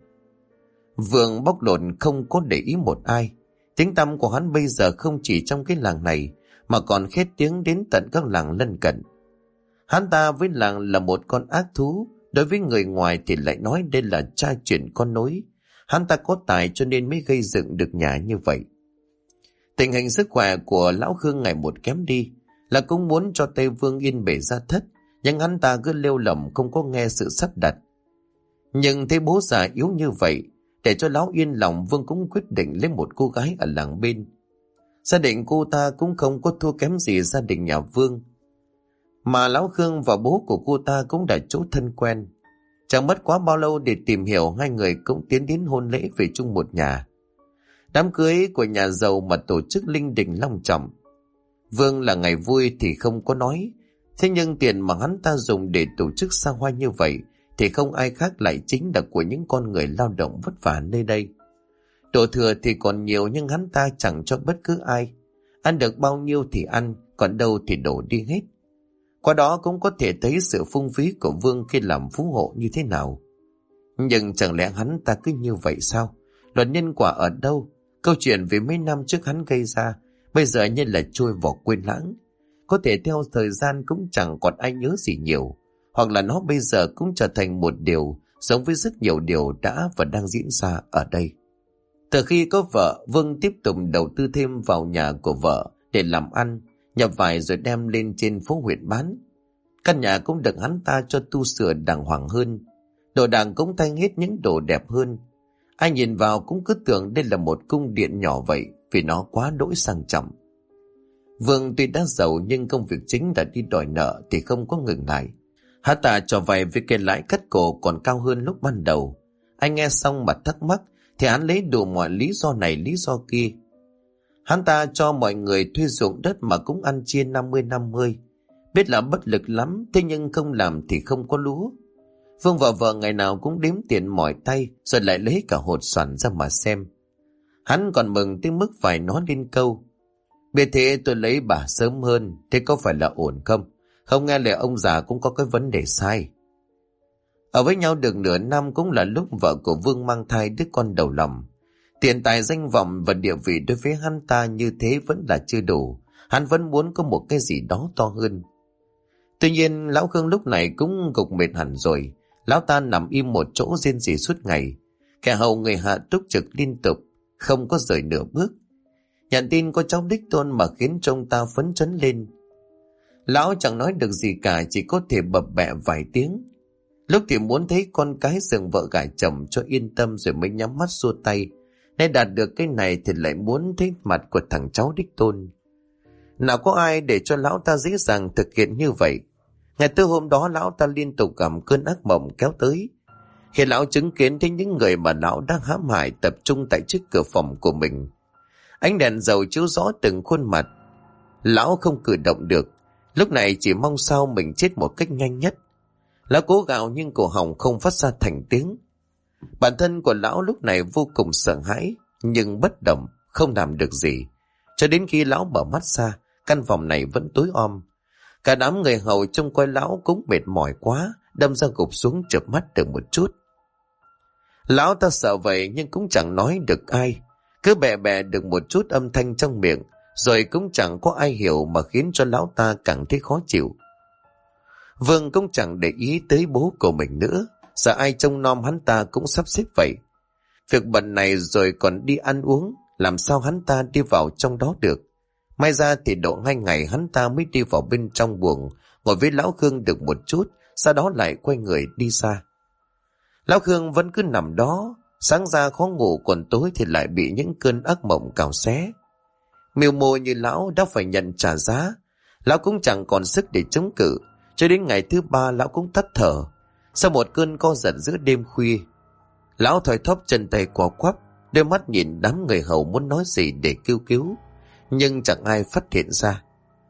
Vương bóc lột không có để ý một ai. Tiếng tăm của hắn bây giờ không chỉ trong cái làng này mà còn khét tiếng đến tận các làng lân cận. Hắn ta với làng là một con ác thú, đối với người ngoài thì lại nói đây là cha truyền con nối. Hắn ta có tài cho nên mới gây dựng được nhà như vậy. Tình hình sức khỏe của Lão Khương ngày một kém đi, là cũng muốn cho Tây Vương yên bề gia thất, nhưng hắn ta cứ lêu lỏng không có nghe sự sắp đặt. Nhưng thấy bố già yếu như vậy, để cho Lão yên lòng, Vương cũng quyết định lấy một cô gái ở làng bên. Gia đình cô ta cũng không có thua kém gì gia đình nhà Vương, mà Lão Khương và bố của cô ta cũng đã chỗ thân quen. Chẳng mất quá bao lâu để tìm hiểu, hai người cũng tiến đến hôn lễ về chung một nhà. Đám cưới của nhà giàu mà tổ chức linh đình long trọng. Vương là ngày vui thì không có nói, thế nhưng tiền mà hắn ta dùng để tổ chức xa hoa như vậy thì không ai khác lại chính là của những con người lao động vất vả nơi đây. Đồ thừa thì còn nhiều nhưng hắn ta chẳng cho bất cứ ai. Ăn được bao nhiêu thì ăn, còn đâu thì đổ đi hết. Qua đó cũng có thể thấy sự phung phí của Vương khi làm phú hộ như thế nào. Nhưng chẳng lẽ hắn ta cứ như vậy sao? Luật nhân quả ở đâu? Câu chuyện về mấy năm trước hắn gây ra, bây giờ như là trôi vào quên lãng. Có thể theo thời gian cũng chẳng còn ai nhớ gì nhiều, hoặc là nó bây giờ cũng trở thành một điều giống với rất nhiều điều đã và đang diễn ra ở đây. Từ khi có vợ, Vương tiếp tục đầu tư thêm vào nhà của vợ để làm ăn, nhập vải rồi đem lên trên phố huyện bán. Căn nhà cũng được hắn ta cho tu sửa đàng hoàng hơn, đồ đạc cũng thay hết những đồ đẹp hơn. Ai nhìn vào cũng cứ tưởng đây là một cung điện nhỏ vậy, vì nó quá đỗi sang trọng. Vương tuy đã giàu nhưng công việc chính là đi đòi nợ thì không có ngừng lại. Hắn ta cho vay với cái lãi cắt cổ còn cao hơn lúc ban đầu. Anh nghe xong mà thắc mắc thì hắn lấy đủ mọi lý do này lý do kia. Hắn ta cho mọi người thuê ruộng đất mà cũng ăn chia 50-50. Biết là bất lực lắm, thế nhưng không làm thì không có lúa. Vương và vợ ngày nào cũng đếm tiền mỏi tay, rồi lại lấy cả hột xoàn ra mà xem. Hắn còn mừng tới mức phải nói lên câu: biết thế tôi lấy bà sớm hơn, thế có phải là ổn không? Không nghe lời ông già cũng có cái vấn đề sai. Ở với nhau được nửa năm cũng là lúc vợ của Vương mang thai đứa con đầu lòng. Tiền tài danh vọng và địa vị đối với hắn ta như thế vẫn là chưa đủ. Hắn vẫn muốn có một cái gì đó to hơn. Tuy nhiên lão Khương lúc này cũng gục mệt hẳn rồi. Lão ta nằm im một chỗ rên rỉ suốt ngày. Kẻ hầu người hạ túc trực liên tục, không có rời nửa bước. Nhận tin có cháu đích tôn mà khiến trông ta phấn chấn lên. Lão chẳng nói được gì cả, chỉ có thể bập bẹ vài tiếng. Lúc thì muốn thấy con cái dừng vợ gả chồng cho yên tâm rồi mới nhắm mắt xua tay. Nay đạt được cái này thì lại muốn thấy mặt của thằng cháu đích tôn. Nào có ai để cho lão ta dễ dàng thực hiện như vậy. Ngày từ hôm đó lão ta liên tục gặp cơn ác mộng kéo tới. Khi lão chứng kiến thấy những người mà lão đang hãm hại tập trung tại trước cửa phòng của mình. Ánh đèn dầu chiếu rõ từng khuôn mặt. Lão không cử động được. Lúc này chỉ mong sao mình chết một cách nhanh nhất. Lão cố gào nhưng cổ họng không phát ra thành tiếng. Bản thân của lão lúc này vô cùng sợ hãi, nhưng bất động, không làm được gì. Cho đến khi lão mở mắt ra, căn phòng này vẫn tối om. Cả đám người hầu trông coi lão cũng mệt mỏi quá, đâm ra gục xuống chợp mắt được một chút. Lão ta sợ vậy nhưng cũng chẳng nói được ai, cứ bè bè được một chút âm thanh trong miệng, rồi cũng chẳng có ai hiểu mà khiến cho lão ta càng thấy khó chịu. Vương cũng chẳng để ý tới bố của mình nữa, sợ ai trông nom hắn ta cũng sắp xếp vậy. Việc bận này rồi còn đi ăn uống, làm sao hắn ta đi vào trong đó được. May ra thì độ 2 ngày hắn ta mới đi vào bên trong buồng, ngồi với lão Khương được một chút, sau đó lại quay người đi xa. Lão Khương vẫn cứ nằm đó, sáng ra khó ngủ, còn tối thì lại bị những cơn ác mộng cào xé. Mưu mô như lão đã phải nhận trả giá, lão cũng chẳng còn sức để chống cự. Cho đến ngày thứ 3 lão cũng tắt thở. Sau một cơn co giật giữa đêm khuya, lão thoi thóp chân tay co quắp, đôi mắt nhìn đám người hầu muốn nói gì để kêu cứu, nhưng chẳng ai phát hiện ra.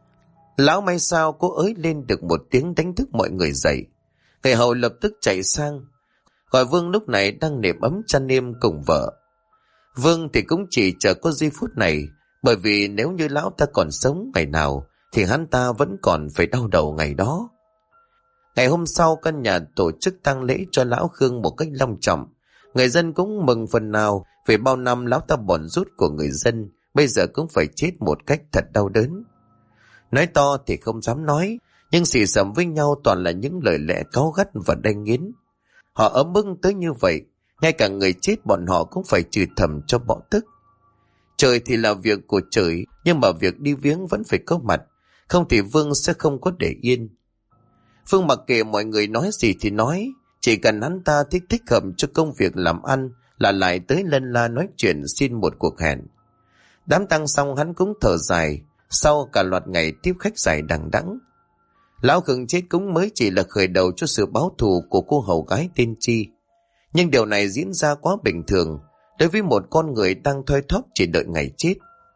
Lão may sao cố ới lên được một tiếng đánh thức mọi người dậy. Người hầu lập tức chạy sang gọi Vương lúc này đang nệm ấm chăn êm cùng vợ. Vương thì cũng chỉ chờ có giây phút này, bởi vì nếu như lão ta còn sống ngày nào thì hắn ta vẫn còn phải đau đầu ngày đó. Ngày hôm sau, căn nhà tổ chức tang lễ cho lão Khương một cách long trọng. Người dân cũng mừng phần nào, vì bao năm lão ta bòn rút của người dân, bây giờ cũng phải chết một cách thật đau đớn. Nói to thì không dám nói, nhưng xì xầm với nhau toàn là những lời lẽ cáu gắt và đay nghiến. Họ ấm ức tới như vậy, ngay cả người chết bọn họ cũng phải chửi thầm cho bỏ tức. Trời thì là việc của trời, nhưng mà việc đi viếng vẫn phải có mặt, không thì Vương sẽ không có để yên. Phương mặc kệ mọi người nói gì thì nói, chỉ cần hắn ta thích hợp cho công việc làm ăn là lại tới lân la nói chuyện xin một cuộc hẹn. Đám tang xong hắn cũng thở dài, sau cả loạt ngày tiếp khách dài đằng đẵng. Lão Khương chết cũng mới chỉ là khởi đầu cho sự báo thù của cô hầu gái tên Chi. Nhưng điều này diễn ra quá bình thường đối với một con người đang thoi thóp chỉ đợi ngày chết.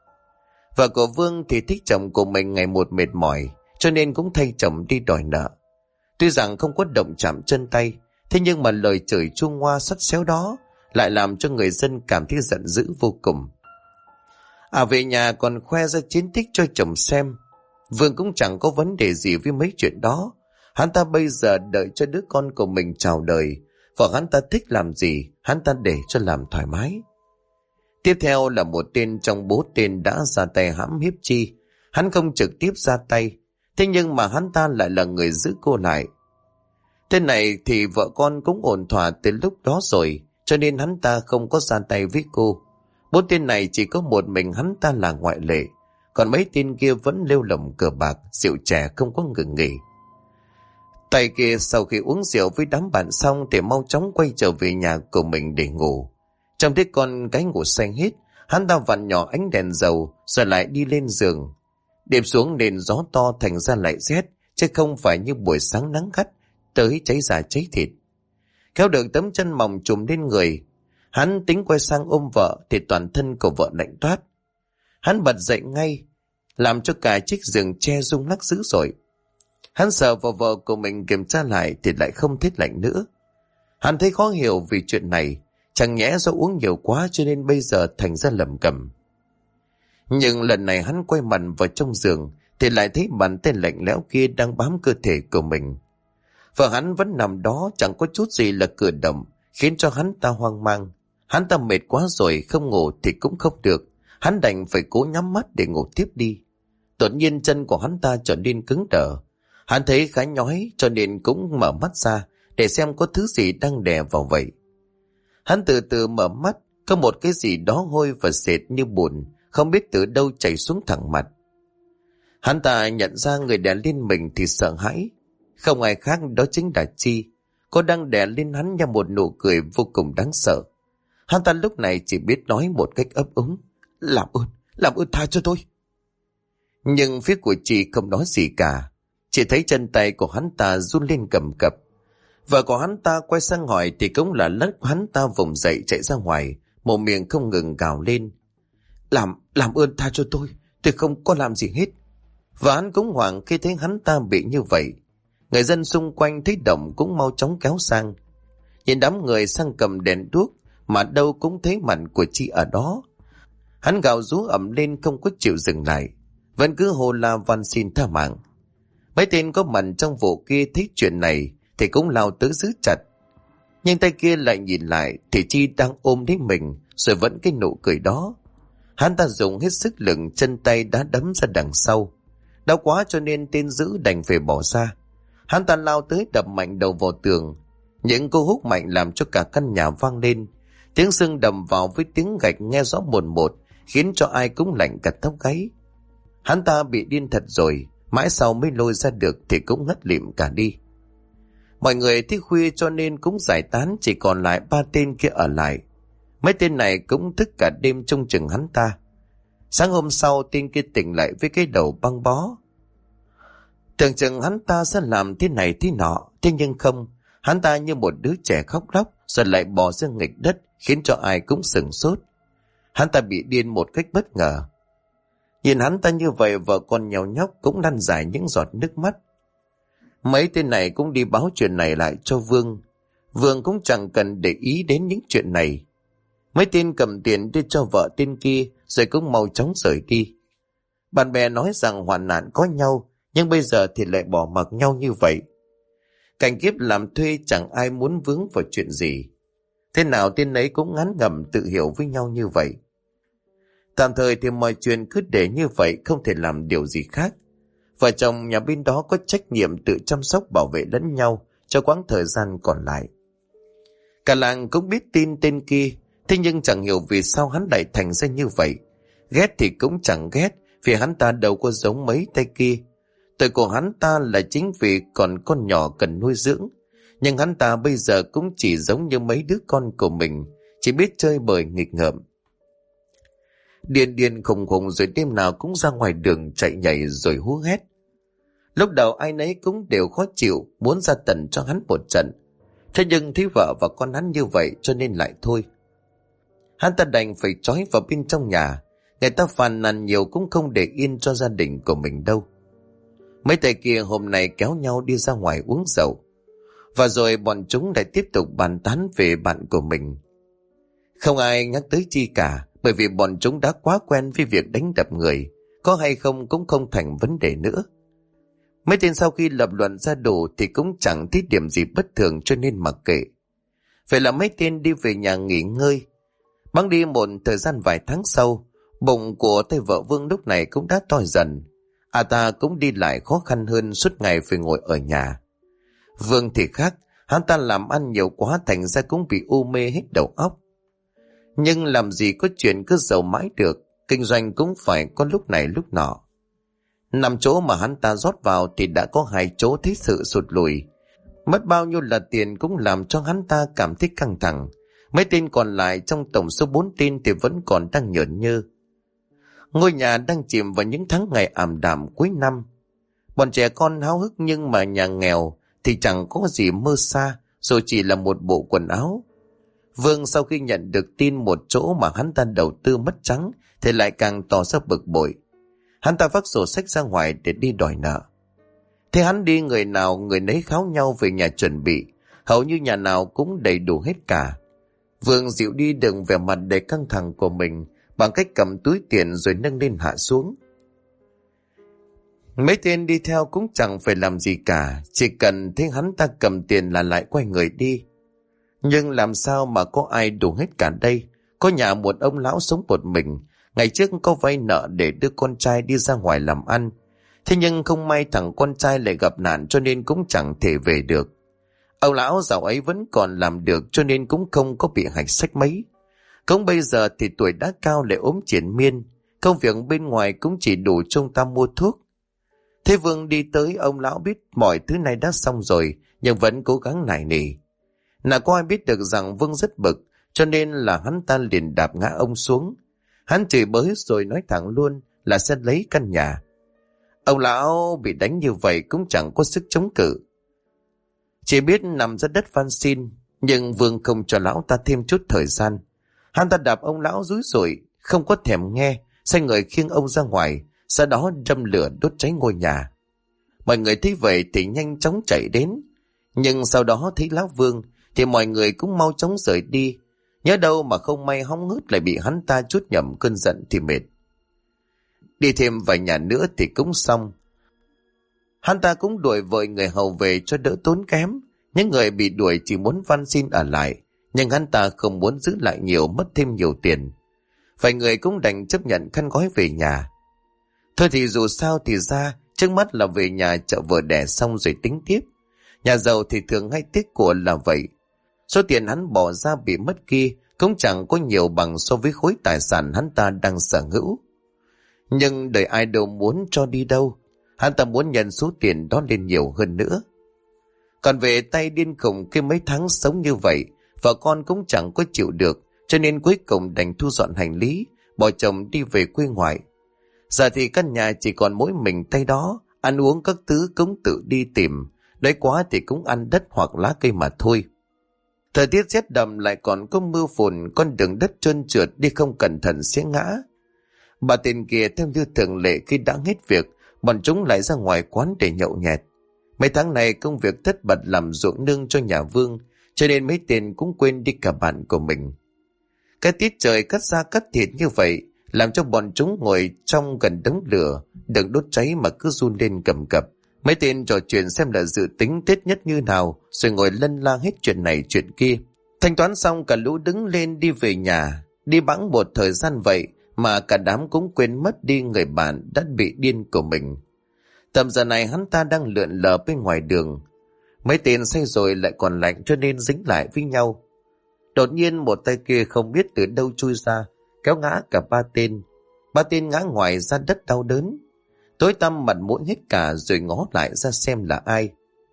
Vợ của Vương thì thích chồng của mình ngày một mệt mỏi, cho nên cũng thay chồng đi đòi nợ. Tuy rằng không có động chạm chân tay, thế nhưng mà lời chửi chuông hoa sắt xéo đó lại làm cho người dân cảm thấy giận dữ vô cùng. Về nhà còn khoe ra chiến tích cho chồng xem. Vương cũng chẳng có vấn đề gì với mấy chuyện đó. Hắn ta bây giờ đợi cho đứa con của mình chào đời, và hắn ta thích làm gì hắn ta để cho làm thoải mái. Tiếp theo là một tên trong 4 tên đã ra tay hãm hiếp Chi. Hắn không trực tiếp ra tay, thế nhưng mà hắn ta lại là người giữ cô lại. Tên này thì vợ con cũng ổn thỏa từ lúc đó rồi, cho nên hắn ta không có ra tay với cô. 4 tên này chỉ có một mình hắn ta là ngoại lệ, còn mấy tên kia vẫn lêu lồng cờ bạc, rượu chè không có ngừng nghỉ. Tay kia sau khi uống rượu với đám bạn xong thì mau chóng quay trở về nhà của mình để ngủ. Trong thấy con cái ngủ say hết, hắn ta vặn nhỏ ánh đèn dầu rồi lại đi lên giường. Đêm xuống nền gió to thành ra lại rét, chứ không phải như buổi sáng nắng gắt tới cháy da cháy thịt. Kéo được tấm chân mỏng trùm lên người, hắn tính quay sang ôm vợ thì toàn thân của vợ lạnh toát. Hắn bật dậy ngay, làm cho cả chiếc giường che rung lắc dữ dội. Hắn sờ vào vợ của mình kiểm tra lại thì lại không thấy lạnh nữa. Hắn thấy khó hiểu vì chuyện này, chẳng nhẽ do uống nhiều quá cho nên bây giờ thành ra lẩm cẩm. Nhưng lần này hắn quay mặt vào trong giường thì lại thấy bàn tay lạnh lẽo kia đang bám cơ thể của mình. Vợ hắn vẫn nằm đó chẳng có chút gì là cử động, khiến cho hắn ta hoang mang. Hắn ta mệt quá rồi, không ngủ thì cũng không được. Hắn đành phải cố nhắm mắt để ngủ tiếp đi. Đột nhiên chân của hắn ta trở nên cứng đờ. Hắn thấy khá nhói cho nên cũng mở mắt ra để xem có thứ gì đang đè vào vậy. Hắn từ từ mở mắt, có một cái gì đó hôi và sệt như bùn, không biết từ đâu chảy xuống thẳng mặt. Hắn ta nhận ra người đè lên mình thì sợ hãi. Không ai khác đó chính là Chi. Cô đang đè lên hắn như một nụ cười vô cùng đáng sợ. Hắn ta lúc này chỉ biết nói một cách ấp úng: làm ơn tha cho tôi. Nhưng phía của Chi không nói gì cả, chỉ thấy chân tay của hắn ta run lên cầm cập. Vợ của hắn ta quay sang hỏi thì cũng là lất hắn ta vùng dậy chạy ra ngoài, mồm miệng không ngừng gào lên: Làm ơn tha cho tôi không có làm gì hết. Và hắn cũng hoảng khi thấy hắn ta bị như vậy. Người dân xung quanh thấy động cũng mau chóng kéo sang. Nhìn đám người sang cầm đèn đuốc mà đâu cũng thấy mặt của Chi ở đó. Hắn gào rú ầm lên không có chịu dừng lại, vẫn cứ hô la van xin tha mạng. Mấy tên có mặt trong vụ kia thấy chuyện này thì cũng lao tới giữ chặt. Nhưng tay kia lại nhìn lại thì Chi đang ôm lấy mình, rồi vẫn cái nụ cười đó. Hắn ta dùng hết sức lực, chân tay đã đấm ra đằng sau. Đau quá cho nên tên giữ đành phải bỏ ra. Hắn ta lao tới đập mạnh đầu vào tường. Những cú húc mạnh làm cho cả căn nhà vang lên. Tiếng xương đầm vào với tiếng gạch nghe rõ mồn một, khiến cho ai cũng lạnh cả tóc gáy. Hắn ta bị điên thật rồi, mãi sau mới lôi ra được thì cũng ngất lịm cả đi. Mọi người thức khuya cho nên cũng giải tán, chỉ còn lại 3 tên kia ở lại. Mấy tên này cũng thức cả đêm trông chừng hắn ta. Sáng hôm sau tên kia tỉnh lại với cái đầu băng bó. Tưởng chừng hắn ta sẽ làm thế này thế nọ, thế nhưng không. Hắn ta như một đứa trẻ khóc lóc rồi lại bò ra nghịch đất, khiến cho ai cũng sửng sốt. Hắn ta bị điên một cách bất ngờ. Nhìn hắn ta như vậy, vợ con nhèo nhóc cũng lăn dài những giọt nước mắt. Mấy tên này cũng đi báo chuyện này lại cho Vương. Vương cũng chẳng cần để ý đến những chuyện này. Mấy tên cầm tiền đưa cho vợ tên kia rồi cũng mau chóng rời đi. Bạn bè nói rằng hoạn nạn có nhau, nhưng bây giờ thì lại bỏ mặc nhau như vậy. Cảnh kiếp làm thuê chẳng ai muốn vướng vào chuyện gì. Thế nào tên ấy cũng ngán ngẩm tự hiểu với nhau như vậy. Tạm thời thì mọi chuyện cứ để như vậy, không thể làm điều gì khác. Vợ chồng nhà bên đó có trách nhiệm tự chăm sóc bảo vệ lẫn nhau cho quãng thời gian còn lại. Cả làng cũng biết tin tên kia, thế nhưng chẳng hiểu vì sao hắn lại thành ra như vậy. Ghét thì cũng chẳng ghét, vì hắn ta đâu có giống mấy tay kia. Tội của hắn ta là chính vì còn con nhỏ cần nuôi dưỡng. Nhưng hắn ta bây giờ cũng chỉ giống như mấy đứa con của mình, chỉ biết chơi bời nghịch ngợm. Điên khùng khùng rồi đêm nào cũng ra ngoài đường chạy nhảy rồi hú hét. Lúc đầu ai nấy cũng đều khó chịu, muốn ra tận cho hắn một trận. Thế nhưng thấy vợ và con hắn như vậy cho nên lại thôi. Hắn ta đành phải trói vào bên trong nhà. Người ta phàn nàn nhiều cũng không để yên cho gia đình của mình đâu. Mấy tay kia hôm nay kéo nhau đi ra ngoài uống rượu. Và rồi bọn chúng lại tiếp tục bàn tán về bạn của mình. Không ai nhắc tới Chi cả, bởi vì bọn chúng đã quá quen với việc đánh đập người, có hay không cũng không thành vấn đề nữa. Mấy tên sau khi lập luận ra đủ thì cũng chẳng thấy điểm gì bất thường cho nên mặc kệ. Vậy là mấy tên đi về nhà nghỉ ngơi. Bẵng đi một thời gian vài tháng sau, bụng của tay vợ Vương lúc này cũng đã to dần. Ta cũng đi lại khó khăn hơn, suốt ngày phải ngồi ở nhà. Vương thì khác, hắn ta làm ăn nhiều quá thành ra cũng bị u mê hết đầu óc. Nhưng làm gì có chuyện cứ giàu mãi được, kinh doanh cũng phải có lúc này lúc nọ. 5 chỗ mà hắn ta rót vào thì đã có 2 chỗ thấy sự sụt lùi. Mất bao nhiêu là tiền cũng làm cho hắn ta cảm thấy căng thẳng. Mấy tên còn lại trong tổng số 4 tên thì vẫn còn đang nhởn nhơ. Ngôi nhà đang chìm vào những tháng ngày ảm đạm cuối năm. Bọn trẻ con háo hức, nhưng mà nhà nghèo thì chẳng có gì mơ xa, rồi chỉ là một bộ quần áo. Vương sau khi nhận được tin một chỗ mà hắn ta đầu tư mất trắng thì lại càng tỏ ra bực bội. Hắn ta vác sổ sách ra ngoài để đi đòi nợ. Thế hắn đi người nào người nấy kháo nhau về nhà chuẩn bị, hầu như nhà nào cũng đầy đủ hết cả. Vương dịu đi đừng vẻ mặt đầy căng thẳng của mình bằng cách cầm túi tiền rồi nâng lên hạ xuống. Mấy tên đi theo cũng chẳng phải làm gì cả, chỉ cần thấy hắn ta cầm tiền là lại quay người đi. Nhưng làm sao mà có ai đủ hết cả đây? Có nhà một ông lão sống một mình, ngày trước có vay nợ để đưa con trai đi ra ngoài làm ăn. Thế nhưng không may thằng con trai lại gặp nạn cho nên cũng chẳng thể về được. Ông lão dạo ấy vẫn còn làm được cho nên cũng không có bị hạch sách mấy. Cũng bây giờ thì tuổi đã cao lại ốm triền miên, công việc bên ngoài cũng chỉ đủ cho ông ta mua thuốc. Thế Vương đi tới, ông lão biết mọi thứ này đã xong rồi nhưng vẫn cố gắng nài nỉ. Nào có ai biết được rằng Vương rất bực, cho nên là hắn ta liền đạp ngã ông xuống. Hắn chửi bới rồi nói thẳng luôn là sẽ lấy căn nhà. Ông lão bị đánh như vậy cũng chẳng có sức chống cự, chỉ biết nằm ra đất van xin. Nhưng Vương không cho lão ta thêm chút thời gian. Hắn ta đạp ông lão dúi dùi, không có thèm nghe, xoay người khiêng ông ra ngoài, sau đó đâm lửa đốt cháy ngôi nhà. Mọi người thấy vậy thì nhanh chóng chạy đến, nhưng sau đó thấy lão Vương thì mọi người cũng mau chóng rời đi. Nhớ đâu mà không may hóng hớt lại bị hắn ta trút nhầm cơn giận thì mệt. Đi thêm vài nhà nữa thì cũng xong. Hắn ta cũng đuổi vội người hầu về cho đỡ tốn kém. Những người bị đuổi chỉ muốn van xin ở lại, nhưng hắn ta không muốn giữ lại nhiều, mất thêm nhiều tiền. Vài người cũng đành chấp nhận khăn gói về nhà. Thôi thì dù sao thì ra, trước mắt là về nhà chợ vợ đẻ xong rồi tính tiếp. Nhà giàu thì thường hay tiếc của là vậy. Số tiền hắn bỏ ra bị mất kia cũng chẳng có nhiều bằng so với khối tài sản hắn ta đang sở hữu. Nhưng đời ai đâu muốn cho đi đâu. Hắn ta muốn nhận số tiền đó lên nhiều hơn nữa. Còn về tay điên khùng kia, mấy tháng sống như vậy, vợ con cũng chẳng có chịu được, cho nên cuối cùng đành thu dọn hành lý, bỏ chồng đi về quê ngoại. Giờ thì căn nhà chỉ còn mỗi mình tay đó, ăn uống các thứ cũng tự đi tìm, đói quá thì cũng ăn đất hoặc lá cây mà thôi. Thời tiết rét đậm lại còn có mưa phùn, con đường đất trơn trượt đi không cẩn thận sẽ ngã. Bà tên kia theo như thường lệ khi đã hết việc, bọn chúng lại ra ngoài quán để nhậu nhẹt. Mấy tháng này công việc tất bật làm ruộng nương cho nhà Vương, cho nên mấy tên cũng quên đi cả bạn của mình. Cái tiết trời cắt da cắt thịt như vậy làm cho bọn chúng ngồi trong gần đống lửa, đừng đốt cháy mà cứ run lên cầm cập. Mấy tên trò chuyện xem là dự tính Tết nhất như nào, rồi ngồi lân la hết chuyện này chuyện kia. Thanh toán xong cả lũ đứng lên đi về nhà. Đi bẵng một thời gian vậy mà cả đám cũng quên mất đi người bạn đã bị điên của mình. Tầm giờ này hắn ta đang lượn lờ bên ngoài đường. Mấy tên say rồi lại còn lạnh cho nên dính lại với nhau. Đột nhiên một tay kia không biết từ đâu chui ra, kéo ngã cả ba tên. Ba tên ngã ngoài ra đất đau đớn. Tối tăm mặt mũi hết cả rồi ngó lại ra xem là ai.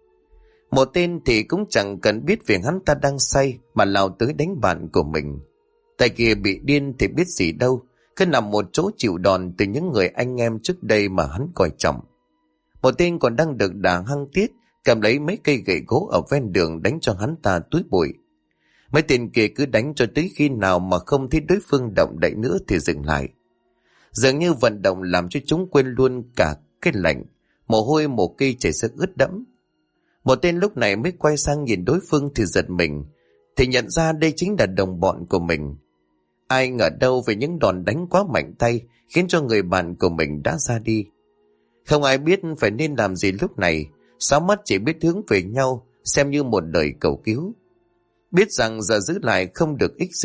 Một tên thì cũng chẳng cần biết việc hắn ta đang say mà lao tới đánh bạn của mình. Tay kia bị điên thì biết gì đâu, cứ nằm một chỗ chịu đòn từ những người anh em trước đây mà hắn coi trọng. Một tên còn đang được đà hăng tiết, cầm lấy mấy cây gậy gỗ ở ven đường đánh cho hắn ta túi bụi. Mấy tên kia cứ đánh cho tới khi nào mà không thấy đối phương động đậy nữa thì dừng lại. Dường như vận động làm cho chúng quên luôn cả cái lạnh, mồ hôi mồ kê chảy sức ướt đẫm. Một tên lúc này mới quay sang nhìn đối phương thì giật mình, thì nhận ra đây chính là đồng bọn của mình. Ai ngờ đâu về những đòn đánh quá mạnh tay khiến cho người bạn của mình đã ra đi. Không ai biết phải nên làm gì lúc này, sáu mắt chỉ biết hướng về nhau xem như một lời cầu cứu. Biết rằng giờ giữ lại không được ích gì,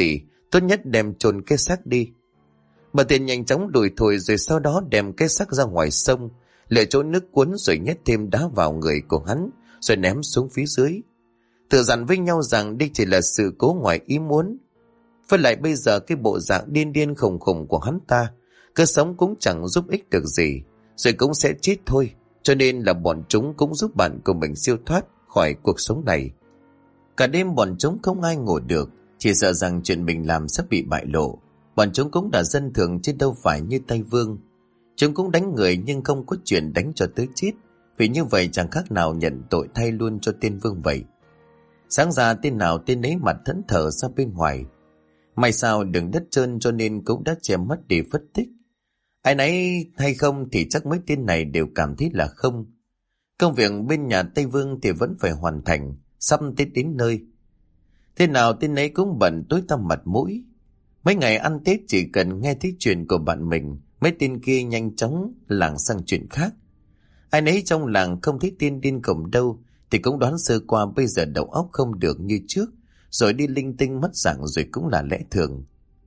tốt nhất đem chôn cái xác đi. Bà Tiền nhanh chóng đùi thùi rồi sau đó đem cái xác ra ngoài sông, lựa chỗ nước cuốn rồi nhét thêm đá vào người của hắn, rồi ném xuống phía dưới. Tự dặn với nhau rằng đây chỉ là sự cố ngoài ý muốn. Với lại bây giờ cái bộ dạng điên điên khùng khùng của hắn ta, cơ sống cũng chẳng giúp ích được gì, rồi cũng sẽ chết thôi. Cho nên là bọn chúng cũng giúp bạn của mình siêu thoát khỏi cuộc sống này. Cả đêm bọn chúng không ai ngủ được, chỉ sợ rằng chuyện mình làm sắp bị bại lộ. Bọn chúng cũng đã dân thường chứ đâu phải như Tây Vương. Chúng cũng đánh người nhưng không có chuyện đánh cho tới chết, vì như vậy chẳng khác nào nhận tội thay luôn cho tên Vương vậy. Sáng ra tên nào tên ấy mặt thẫn thờ ra bên ngoài. May sao đường đất trơn cho nên cũng đã che mất đi vết tích. Ai nấy hay không thì chắc mấy tên này đều cảm thấy là không. Công việc bên nhà Tây Vương thì vẫn phải hoàn thành, sắp Tết đến nơi. Thế nào tên ấy cũng bận tối tăm mặt mũi. Mấy ngày ăn Tết chỉ cần nghe thấy chuyện của bạn mình, mấy tên kia nhanh chóng lảng sang chuyện khác. Ai nấy trong làng không thấy tên điên khùng đâu thì cũng đoán sơ qua bây giờ đầu óc không được như trước, rồi đi linh tinh mất dạng rồi cũng là lẽ thường.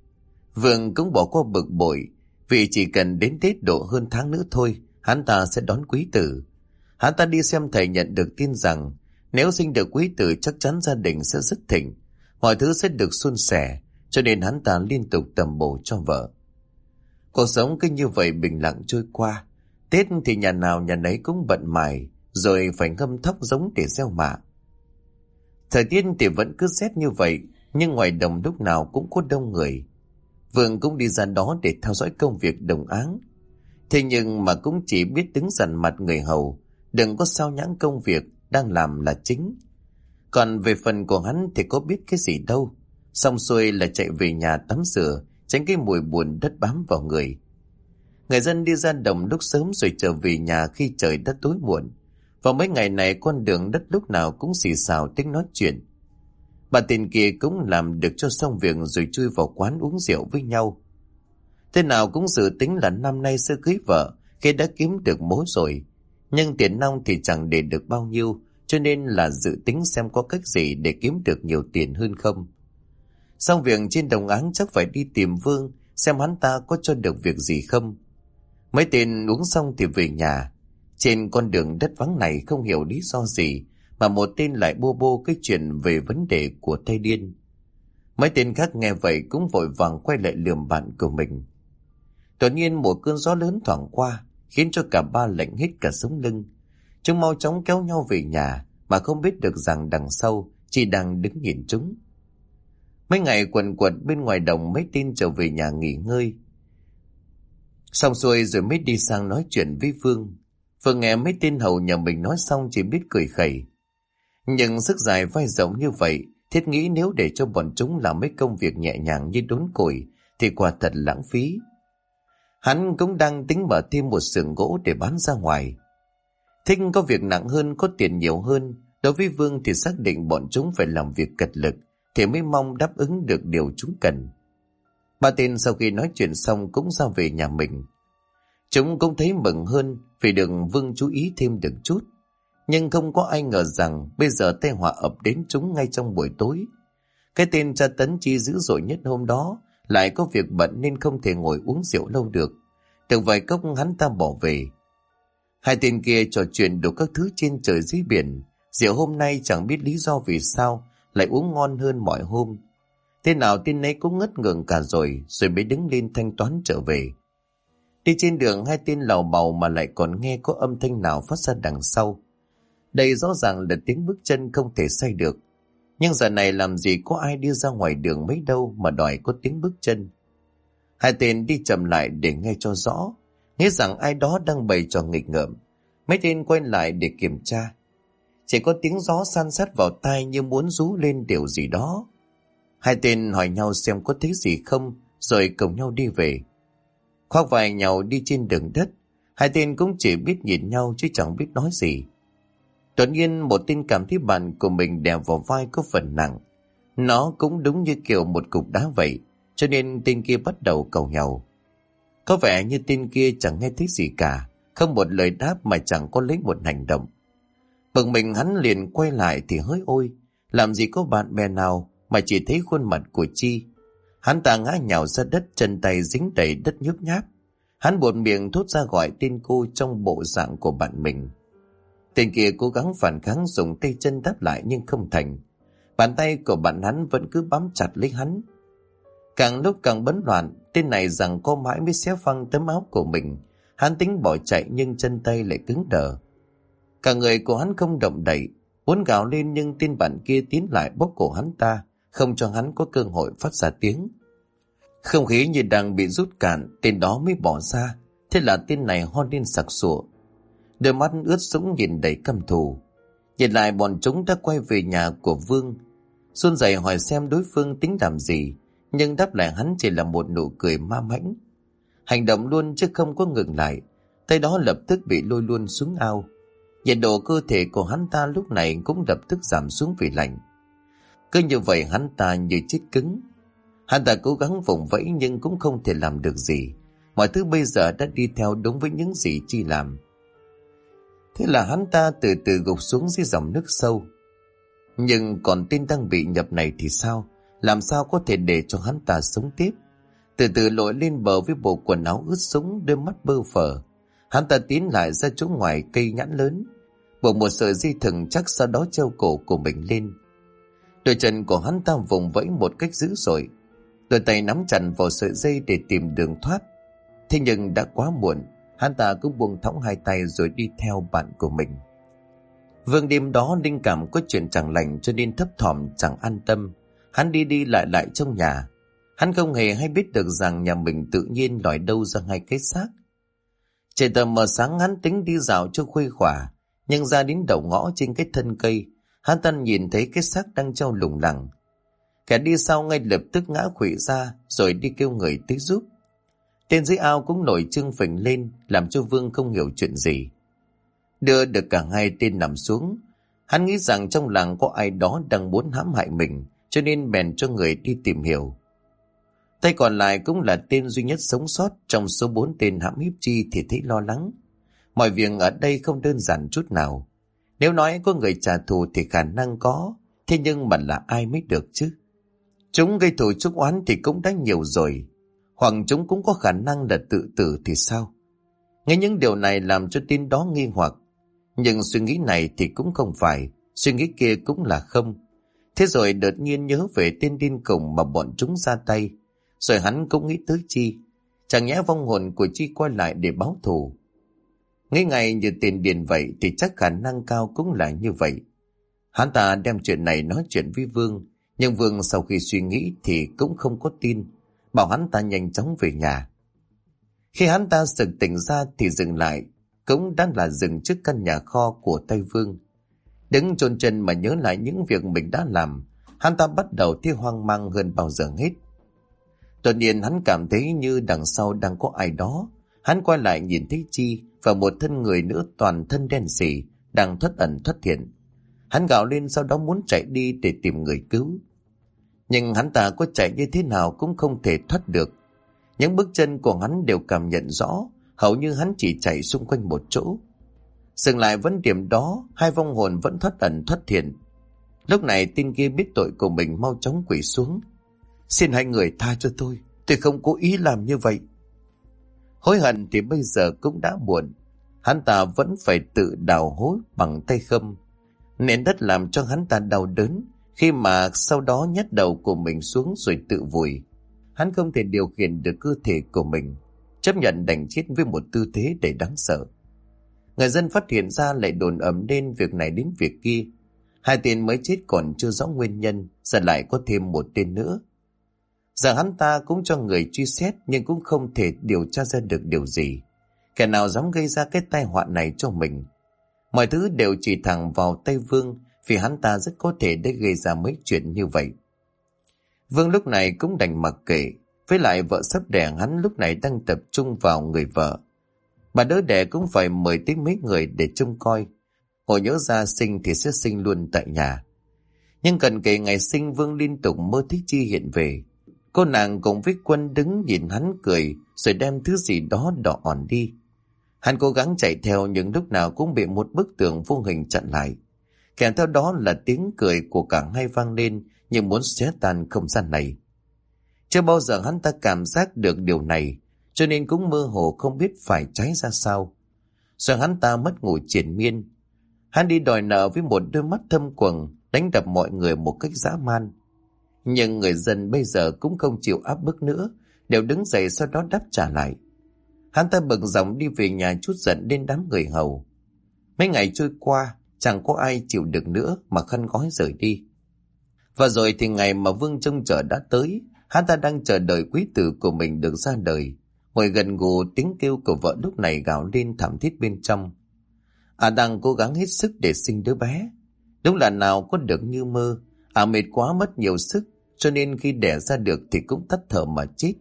Vương cũng bỏ qua bực bội, vì chỉ cần đến Tết độ hơn tháng nữa thôi, hắn ta sẽ đón quý tử. Hắn ta đi xem thầy nhận được tin rằng nếu sinh được quý tử chắc chắn gia đình sẽ rất thịnh, mọi thứ sẽ được suôn sẻ, cho nên hắn ta liên tục tầm bổ cho vợ. Cuộc sống cứ như vậy bình lặng trôi qua. Tết thì nhà nào nhà nấy cũng bận mải, rồi phải ngâm thóc giống để gieo mạ. Thời tiết thì vẫn cứ rét như vậy, nhưng ngoài đồng lúc nào cũng có đông người. Vương cũng đi ra đó để theo dõi công việc đồng áng. Thế nhưng mà cũng chỉ biết đứng dằn mặt người hầu, đừng có sao nhãng công việc đang làm là chính. Còn về phần của hắn thì có biết cái gì đâu. Xong xuôi là chạy về nhà tắm rửa, tránh cái mùi buồn đất bám vào người. Người dân đi ra đồng lúc sớm rồi trở về nhà khi trời đã tối muộn. Vào mấy ngày này con đường đất lúc nào cũng xì xào tiếng nói chuyện. Bà Tiền kia cũng làm được cho xong việc rồi chui vào quán uống rượu với nhau. Thế nào cũng dự tính là năm nay sẽ cưới vợ khi đã kiếm được mối rồi. Nhưng tiền nong thì chẳng để được bao nhiêu, cho nên là dự tính xem có cách gì để kiếm được nhiều tiền hơn không. Xong việc trên đồng áng chắc phải đi tìm Vương xem hắn ta có cho được việc gì không. Mấy tên uống xong thì về nhà. Trên con đường đất vắng này không hiểu lý do gì mà một tên lại bô bô cái chuyện về vấn đề của Tây Điên. Mấy tên khác nghe vậy cũng vội vàng quay lại lườm bạn của mình. Đột nhiên một cơn gió lớn thoảng qua khiến cho cả ba lạnh hết cả sống lưng. Chúng mau chóng kéo nhau về nhà mà không biết được rằng đằng sau chị đang đứng nhìn chúng. Mấy ngày quần quật bên ngoài đồng mấy tên trở về nhà nghỉ ngơi. Xong xuôi rồi mới đi sang nói chuyện với Vương. Vương nghe mấy tên hầu nhà mình nói xong chỉ biết cười khẩy. Nhưng sức dài vai rộng như vậy, thiết nghĩ nếu để cho bọn chúng làm mấy công việc nhẹ nhàng như đốn củi thì quả thật lãng phí. Hắn cũng đang tính mở thêm một xưởng gỗ để bán ra ngoài. Thích có việc nặng hơn, có tiền nhiều hơn. Đối với Vương thì xác định bọn chúng phải làm việc cật lực thì mới mong đáp ứng được điều chúng cần. Ba tên sau khi nói chuyện xong cũng ra về nhà mình. Chúng cũng thấy mừng hơn vì được Vương chú ý thêm được chút. Nhưng không có ai ngờ rằng bây giờ tai họa ập đến chúng ngay trong buổi tối. Cái tên tra tấn Chi dữ dội nhất hôm đó lại có việc bận nên không thể ngồi uống rượu lâu được. Được vài cốc hắn ta bỏ về. Hai tên kia trò chuyện đủ các thứ trên trời dưới biển. Rượu hôm nay chẳng biết lý do vì sao lại uống ngon hơn mọi hôm. Thế nào tên ấy cũng ngất ngừng cả rồi mới đứng lên thanh toán trở về. Đi trên đường hai tên lào bào mà lại còn nghe có âm thanh nào phát ra đằng sau. Đây rõ ràng là tiếng bước chân không thể sai được. Nhưng giờ này làm gì có ai đi ra ngoài đường mấy đâu mà đòi có tiếng bước chân. Hai tên đi chậm lại để nghe cho rõ, nghĩ rằng ai đó đang bày trò nghịch ngợm. Mấy tên quay lại để kiểm tra. Chỉ có tiếng gió san sát vào tai như muốn rú lên điều gì đó. Hai tên hỏi nhau xem có thấy gì không, rồi cùng nhau đi về. Khoác vai nhau đi trên đường đất, hai tên cũng chỉ biết nhìn nhau chứ chẳng biết nói gì. Đột nhiên một tên cảm thấy bạn của mình đè vào vai có phần nặng. Nó cũng đúng như kiểu một cục đá vậy, cho nên tên kia bắt đầu cầu nhau. Có vẻ như tên kia chẳng nghe thấy gì cả, không một lời đáp mà chẳng có lấy một hành động. Bực mình hắn liền quay lại thì hỡi ôi, làm gì có bạn bè nào mà chỉ thấy khuôn mặt của Chi. Hắn ta ngã nhào ra đất, chân tay dính đầy đất nhớp nháp. Hắn buột miệng thốt ra gọi tên cô trong bộ dạng của bạn mình. Tên kia cố gắng phản kháng, dùng tay chân đáp lại nhưng không thành. Bàn tay của bạn hắn vẫn cứ bám chặt lấy hắn. Càng lúc càng bấn loạn, tên này giằng co mãi mới xé phăng tấm áo của mình. Hắn tính bỏ chạy nhưng chân tay lại cứng đờ. Cả người của hắn không động đậy, muốn gào lên nhưng tên bạn kia tiến lại bóp cổ hắn ta, không cho hắn có cơ hội phát ra tiếng. Không khí như đang bị rút cạn, tên đó mới bỏ ra. Thế là tên này ho lên sặc sụa, đôi mắt ướt sũng nhìn đầy căm thù. Nhìn lại bọn chúng đã quay về nhà của Vương. Run rẩy hỏi xem đối phương tính làm gì, nhưng đáp lại hắn chỉ là một nụ cười ma mãnh. Hành động luôn chứ không có ngừng lại. Tay đó lập tức bị lôi luôn xuống ao. Nhiệt độ cơ thể của hắn ta lúc này cũng lập tức giảm xuống vì lạnh. Cứ như vậy hắn ta như chết cứng. Hắn ta cố gắng vùng vẫy nhưng cũng không thể làm được gì. Mọi thứ bây giờ đã đi theo đúng với những gì Chi làm. Thế là hắn ta từ từ gục xuống dưới dòng nước sâu. Nhưng còn tên đang bị nhập này thì sao? Làm sao có thể để cho hắn ta sống tiếp? Từ từ lội lên bờ với bộ quần áo ướt sũng, đôi mắt bơ phờ. Hắn ta tiến lại ra chỗ ngoài cây nhãn lớn, buộc một sợi dây thừng chắc, sau đó treo cổ của mình lên. Đôi chân của hắn ta vùng vẫy một cách dữ dội, đôi tay nắm chặt vào sợi dây để tìm đường thoát. Thế nhưng đã quá muộn, hắn ta cũng buông thõng hai tay rồi đi theo bạn của mình. Vương đêm đó linh cảm có chuyện chẳng lành cho nên thấp thỏm chẳng an tâm. Hắn đi đi lại lại trong nhà. Hắn không hề hay biết được rằng nhà mình tự nhiên lòi đâu ra hai cái xác. Trời tờ mờ sáng, hắn tính đi dạo cho khuây khỏa, nhưng ra đến đầu ngõ trên cái thân cây, hắn ta nhìn thấy cái xác đang treo lủng lẳng. Kẻ đi sau ngay lập tức ngã khuỵu ra rồi đi kêu người tới giúp. Tên dưới ao cũng nổi trưng phình lên, làm cho Vương không hiểu chuyện gì. Đưa được cả hai tên nằm xuống, hắn nghĩ rằng trong làng có ai đó đang muốn hãm hại mình, cho nên bèn cho người đi tìm hiểu. Tay còn lại cũng là tên duy nhất sống sót trong số 4 tên hãm hiếp Chi thì thấy lo lắng. Mọi việc ở đây không đơn giản chút nào. Nếu nói có người trả thù thì khả năng có, thế nhưng mà là ai mới được chứ? Chúng gây thù chuốc oán thì cũng đã nhiều rồi, hoặc chúng cũng có khả năng là tự tử thì sao? Nghe những điều này làm cho tên đó nghi hoặc, nhưng suy nghĩ này thì cũng không phải, suy nghĩ kia cũng là không. Thế rồi đột nhiên nhớ về tên điên khùng mà bọn chúng ra tay, rồi hắn cũng nghĩ tới Chi. Chẳng nhẽ vong hồn của Chi quay lại để báo thù? Nghĩ ngay như tên điên vậy thì chắc khả năng cao cũng là như vậy. Hắn ta đem chuyện này nói chuyện với Vương, nhưng Vương sau khi suy nghĩ thì cũng không có tin, bảo hắn ta nhanh chóng về nhà. Khi hắn ta sực tỉnh ra thì dừng lại, cũng đã là dừng trước căn nhà kho của tay Vương. Đứng chôn chân mà nhớ lại những việc mình đã làm, hắn ta bắt đầu thấy hoang mang hơn bao giờ hết. Đột nhiên hắn cảm thấy như đằng sau đang có ai đó. Hắn quay lại nhìn thấy Chi và một thân người nữa toàn thân đen sì đang thoát ẩn thoát hiện. Hắn gào lên, sau đó muốn chạy đi để tìm người cứu. Nhưng hắn ta có chạy như thế nào cũng không thể thoát được. Những bước chân của hắn đều cảm nhận rõ, hầu như hắn chỉ chạy xung quanh một chỗ. Dừng lại vẫn điểm đó, hai vong hồn vẫn thoát ẩn thoát hiện. Lúc này tên kia biết tội của mình, mau chóng quỳ xuống. Xin hai người tha cho tôi không cố ý làm như vậy. Hối hận thì bây giờ cũng đã muộn. Hắn ta vẫn phải tự đào hố bằng tay không. Nền đất làm cho hắn ta đau đớn, khi mà sau đó nhét đầu của mình xuống rồi tự vùi. Hắn không thể điều khiển được cơ thể của mình, chấp nhận đành chết với một tư thế đầy đáng sợ. Người dân phát hiện ra lại đồn ầm lên việc này đến việc kia. Hai tên mới chết còn chưa rõ nguyên nhân, giờ lại có thêm một tên nữa. Giờ hắn ta cũng cho người truy xét nhưng cũng không thể điều tra ra được điều gì. Kẻ nào dám gây ra cái tai họa này cho mình? Mọi thứ đều chỉ thẳng vào tay Vương, vì hắn ta rất có thể đã gây ra mấy chuyện như vậy. Vương lúc này cũng đành mặc kệ, với lại vợ sắp đẻ hắn lúc này đang tập trung vào người vợ. Bà đỡ đẻ cũng phải mời tới mấy người để trông coi. Hồi nhớ ra sinh thì sẽ sinh luôn tại nhà. Nhưng cần kể ngày sinh, Vương liên tục mơ thấy Chi hiện về. Cô nàng cùng với Quân đứng nhìn hắn cười, rồi đem thứ gì đó đỏ ỏn đi. Hắn cố gắng chạy theo nhưng lúc nào cũng bị một bức tường vô hình chặn lại. Kèm theo đó là tiếng cười của cả hai vang lên như muốn xé tan không gian này. Chưa bao giờ hắn ta cảm giác được điều này, cho nên cũng mơ hồ không biết phải trái ra sao. Rồi hắn ta mất ngủ triền miên. Hắn đi đòi nợ với một đôi mắt thâm quầng, đánh đập mọi người một cách dã man. Nhưng người dân bây giờ cũng không chịu áp bức nữa, đều đứng dậy sau đó đáp trả lại. Hắn ta bực dọc đi về nhà trút giận lên đám người hầu. Mấy ngày trôi qua, chẳng có ai chịu được nữa mà khăn gói rời đi. Và rồi thì ngày mà Vương trông chờ đã tới. Hắn ta đang chờ đợi quý tử của mình được ra đời. Ngồi gần gù, tiếng kêu của vợ lúc này gào lên thảm thiết bên trong. Đang cố gắng hết sức để sinh đứa bé. Đúng là nào có được như mơ. Mệt quá mất nhiều sức, cho nên khi đẻ ra được thì cũng tắt thở mà chết.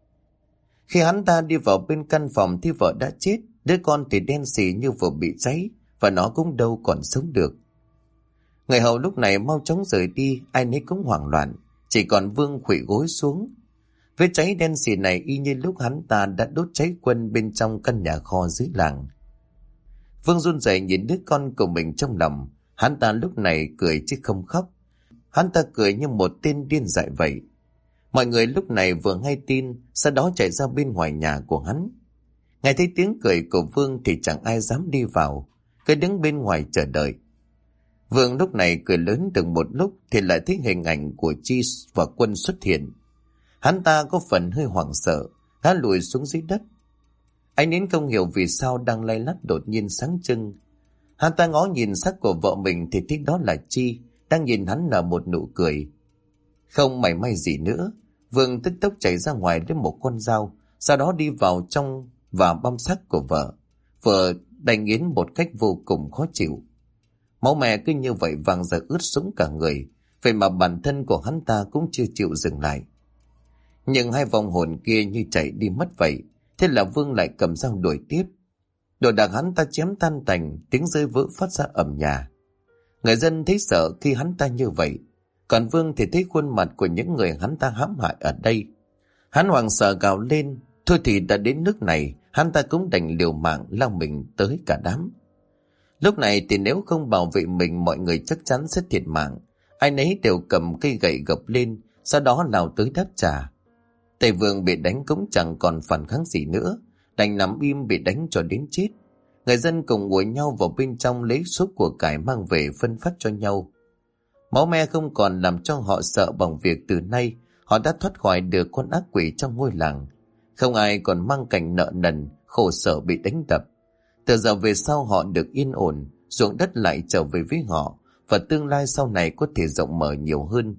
Khi hắn ta đi vào bên căn phòng thì vợ đã chết. Đứa con thì đen xì như vừa bị cháy, và nó cũng đâu còn sống được. Người hầu lúc này mau chóng rời đi, ai nấy cũng hoảng loạn. Chỉ còn Vương khuỵu gối xuống. Vết cháy đen xì này y như lúc hắn ta đã đốt cháy quân bên trong căn nhà kho dưới làng. Vương run rẩy nhìn đứa con của mình trong lòng. Hắn ta lúc này cười chứ không khóc. Hắn ta cười như một tên điên dại vậy. Mọi người lúc này vừa nghe tin, sau đó chạy ra bên ngoài nhà của hắn. Nghe thấy tiếng cười của Vương thì chẳng ai dám đi vào, cứ đứng bên ngoài chờ đợi. Vương lúc này cười lớn được một lúc thì lại thấy hình ảnh của Chi và Quân xuất hiện. Hắn ta có phần hơi hoảng sợ, hắn lùi xuống dưới đất. Anh đến không hiểu vì sao đang lay lắt đột nhiên sáng trưng. Hắn ta ngó nhìn xác của vợ mình thì thấy đó là Chi, đang nhìn hắn nở một nụ cười. Không mảy may gì nữa, Vương tức tốc chạy ra ngoài lấy một con dao, sau đó đi vào trong và băm xác của vợ. Vợ đành nghiến một cách vô cùng khó chịu. Máu mẹ cứ như vậy vàng ra ướt sũng cả người, vậy mà bản thân của hắn ta cũng chưa chịu dừng lại. Nhưng hai vong hồn kia như chạy đi mất vậy, thế là Vương lại cầm dao đuổi tiếp. Đồ đạc hắn ta chém tan tành, tiếng rơi vỡ phát ra ầm nhà. Người dân thấy sợ khi hắn ta như vậy, còn Vương thì thấy khuôn mặt của những người hắn ta hãm hại ở đây. Hắn hoảng sợ gào lên, thôi thì đã đến nước này, hắn ta cũng đành liều mạng lao mình tới cả đám. Lúc này thì nếu không bảo vệ mình, mọi người chắc chắn sẽ thiệt mạng. Ai nấy đều cầm cây gậy gập lên, sau đó lao tới đáp trả. Tây Vương bị đánh cũng chẳng còn phản kháng gì nữa, đành nằm im bị đánh cho đến chết. Người dân cùng ngồi nhau vào bên trong lấy số của cải mang về phân phát cho nhau. Máu me không còn làm cho họ sợ bằng việc từ nay họ đã thoát khỏi được con ác quỷ trong ngôi làng. Không ai còn mang cảnh nợ nần, khổ sở bị đánh đập. Từ giờ về sau họ được yên ổn, ruộng đất lại trở về với họ, và tương lai sau này có thể rộng mở nhiều hơn.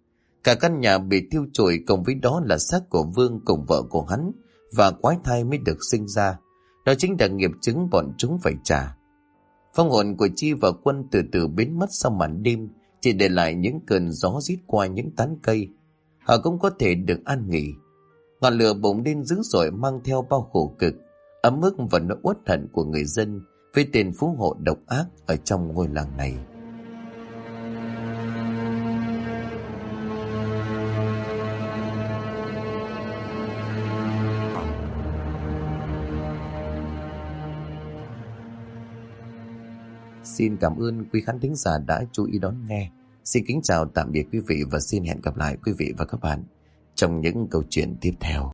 Cả căn nhà bị thiêu trụi, cùng với đó là xác của Vương cùng vợ của hắn, và quái thai mới được sinh ra. Đó chính là nghiệp chứng bọn chúng phải trả. Phong hồn của Chi và Quân từ từ biến mất sau màn đêm, chỉ để lại những cơn gió rít qua những tán cây. Họ cũng có thể được an nghỉ. Ngọn lửa bùng lên dữ dội mang theo bao khổ cực, ấm ức và nỗi uất hận của người dân với tên phú hộ độc ác ở trong ngôi làng này. Xin cảm ơn quý khán thính giả đã chú ý đón nghe. Xin kính chào tạm biệt quý vị và xin hẹn gặp lại quý vị và các bạn trong những câu chuyện tiếp theo.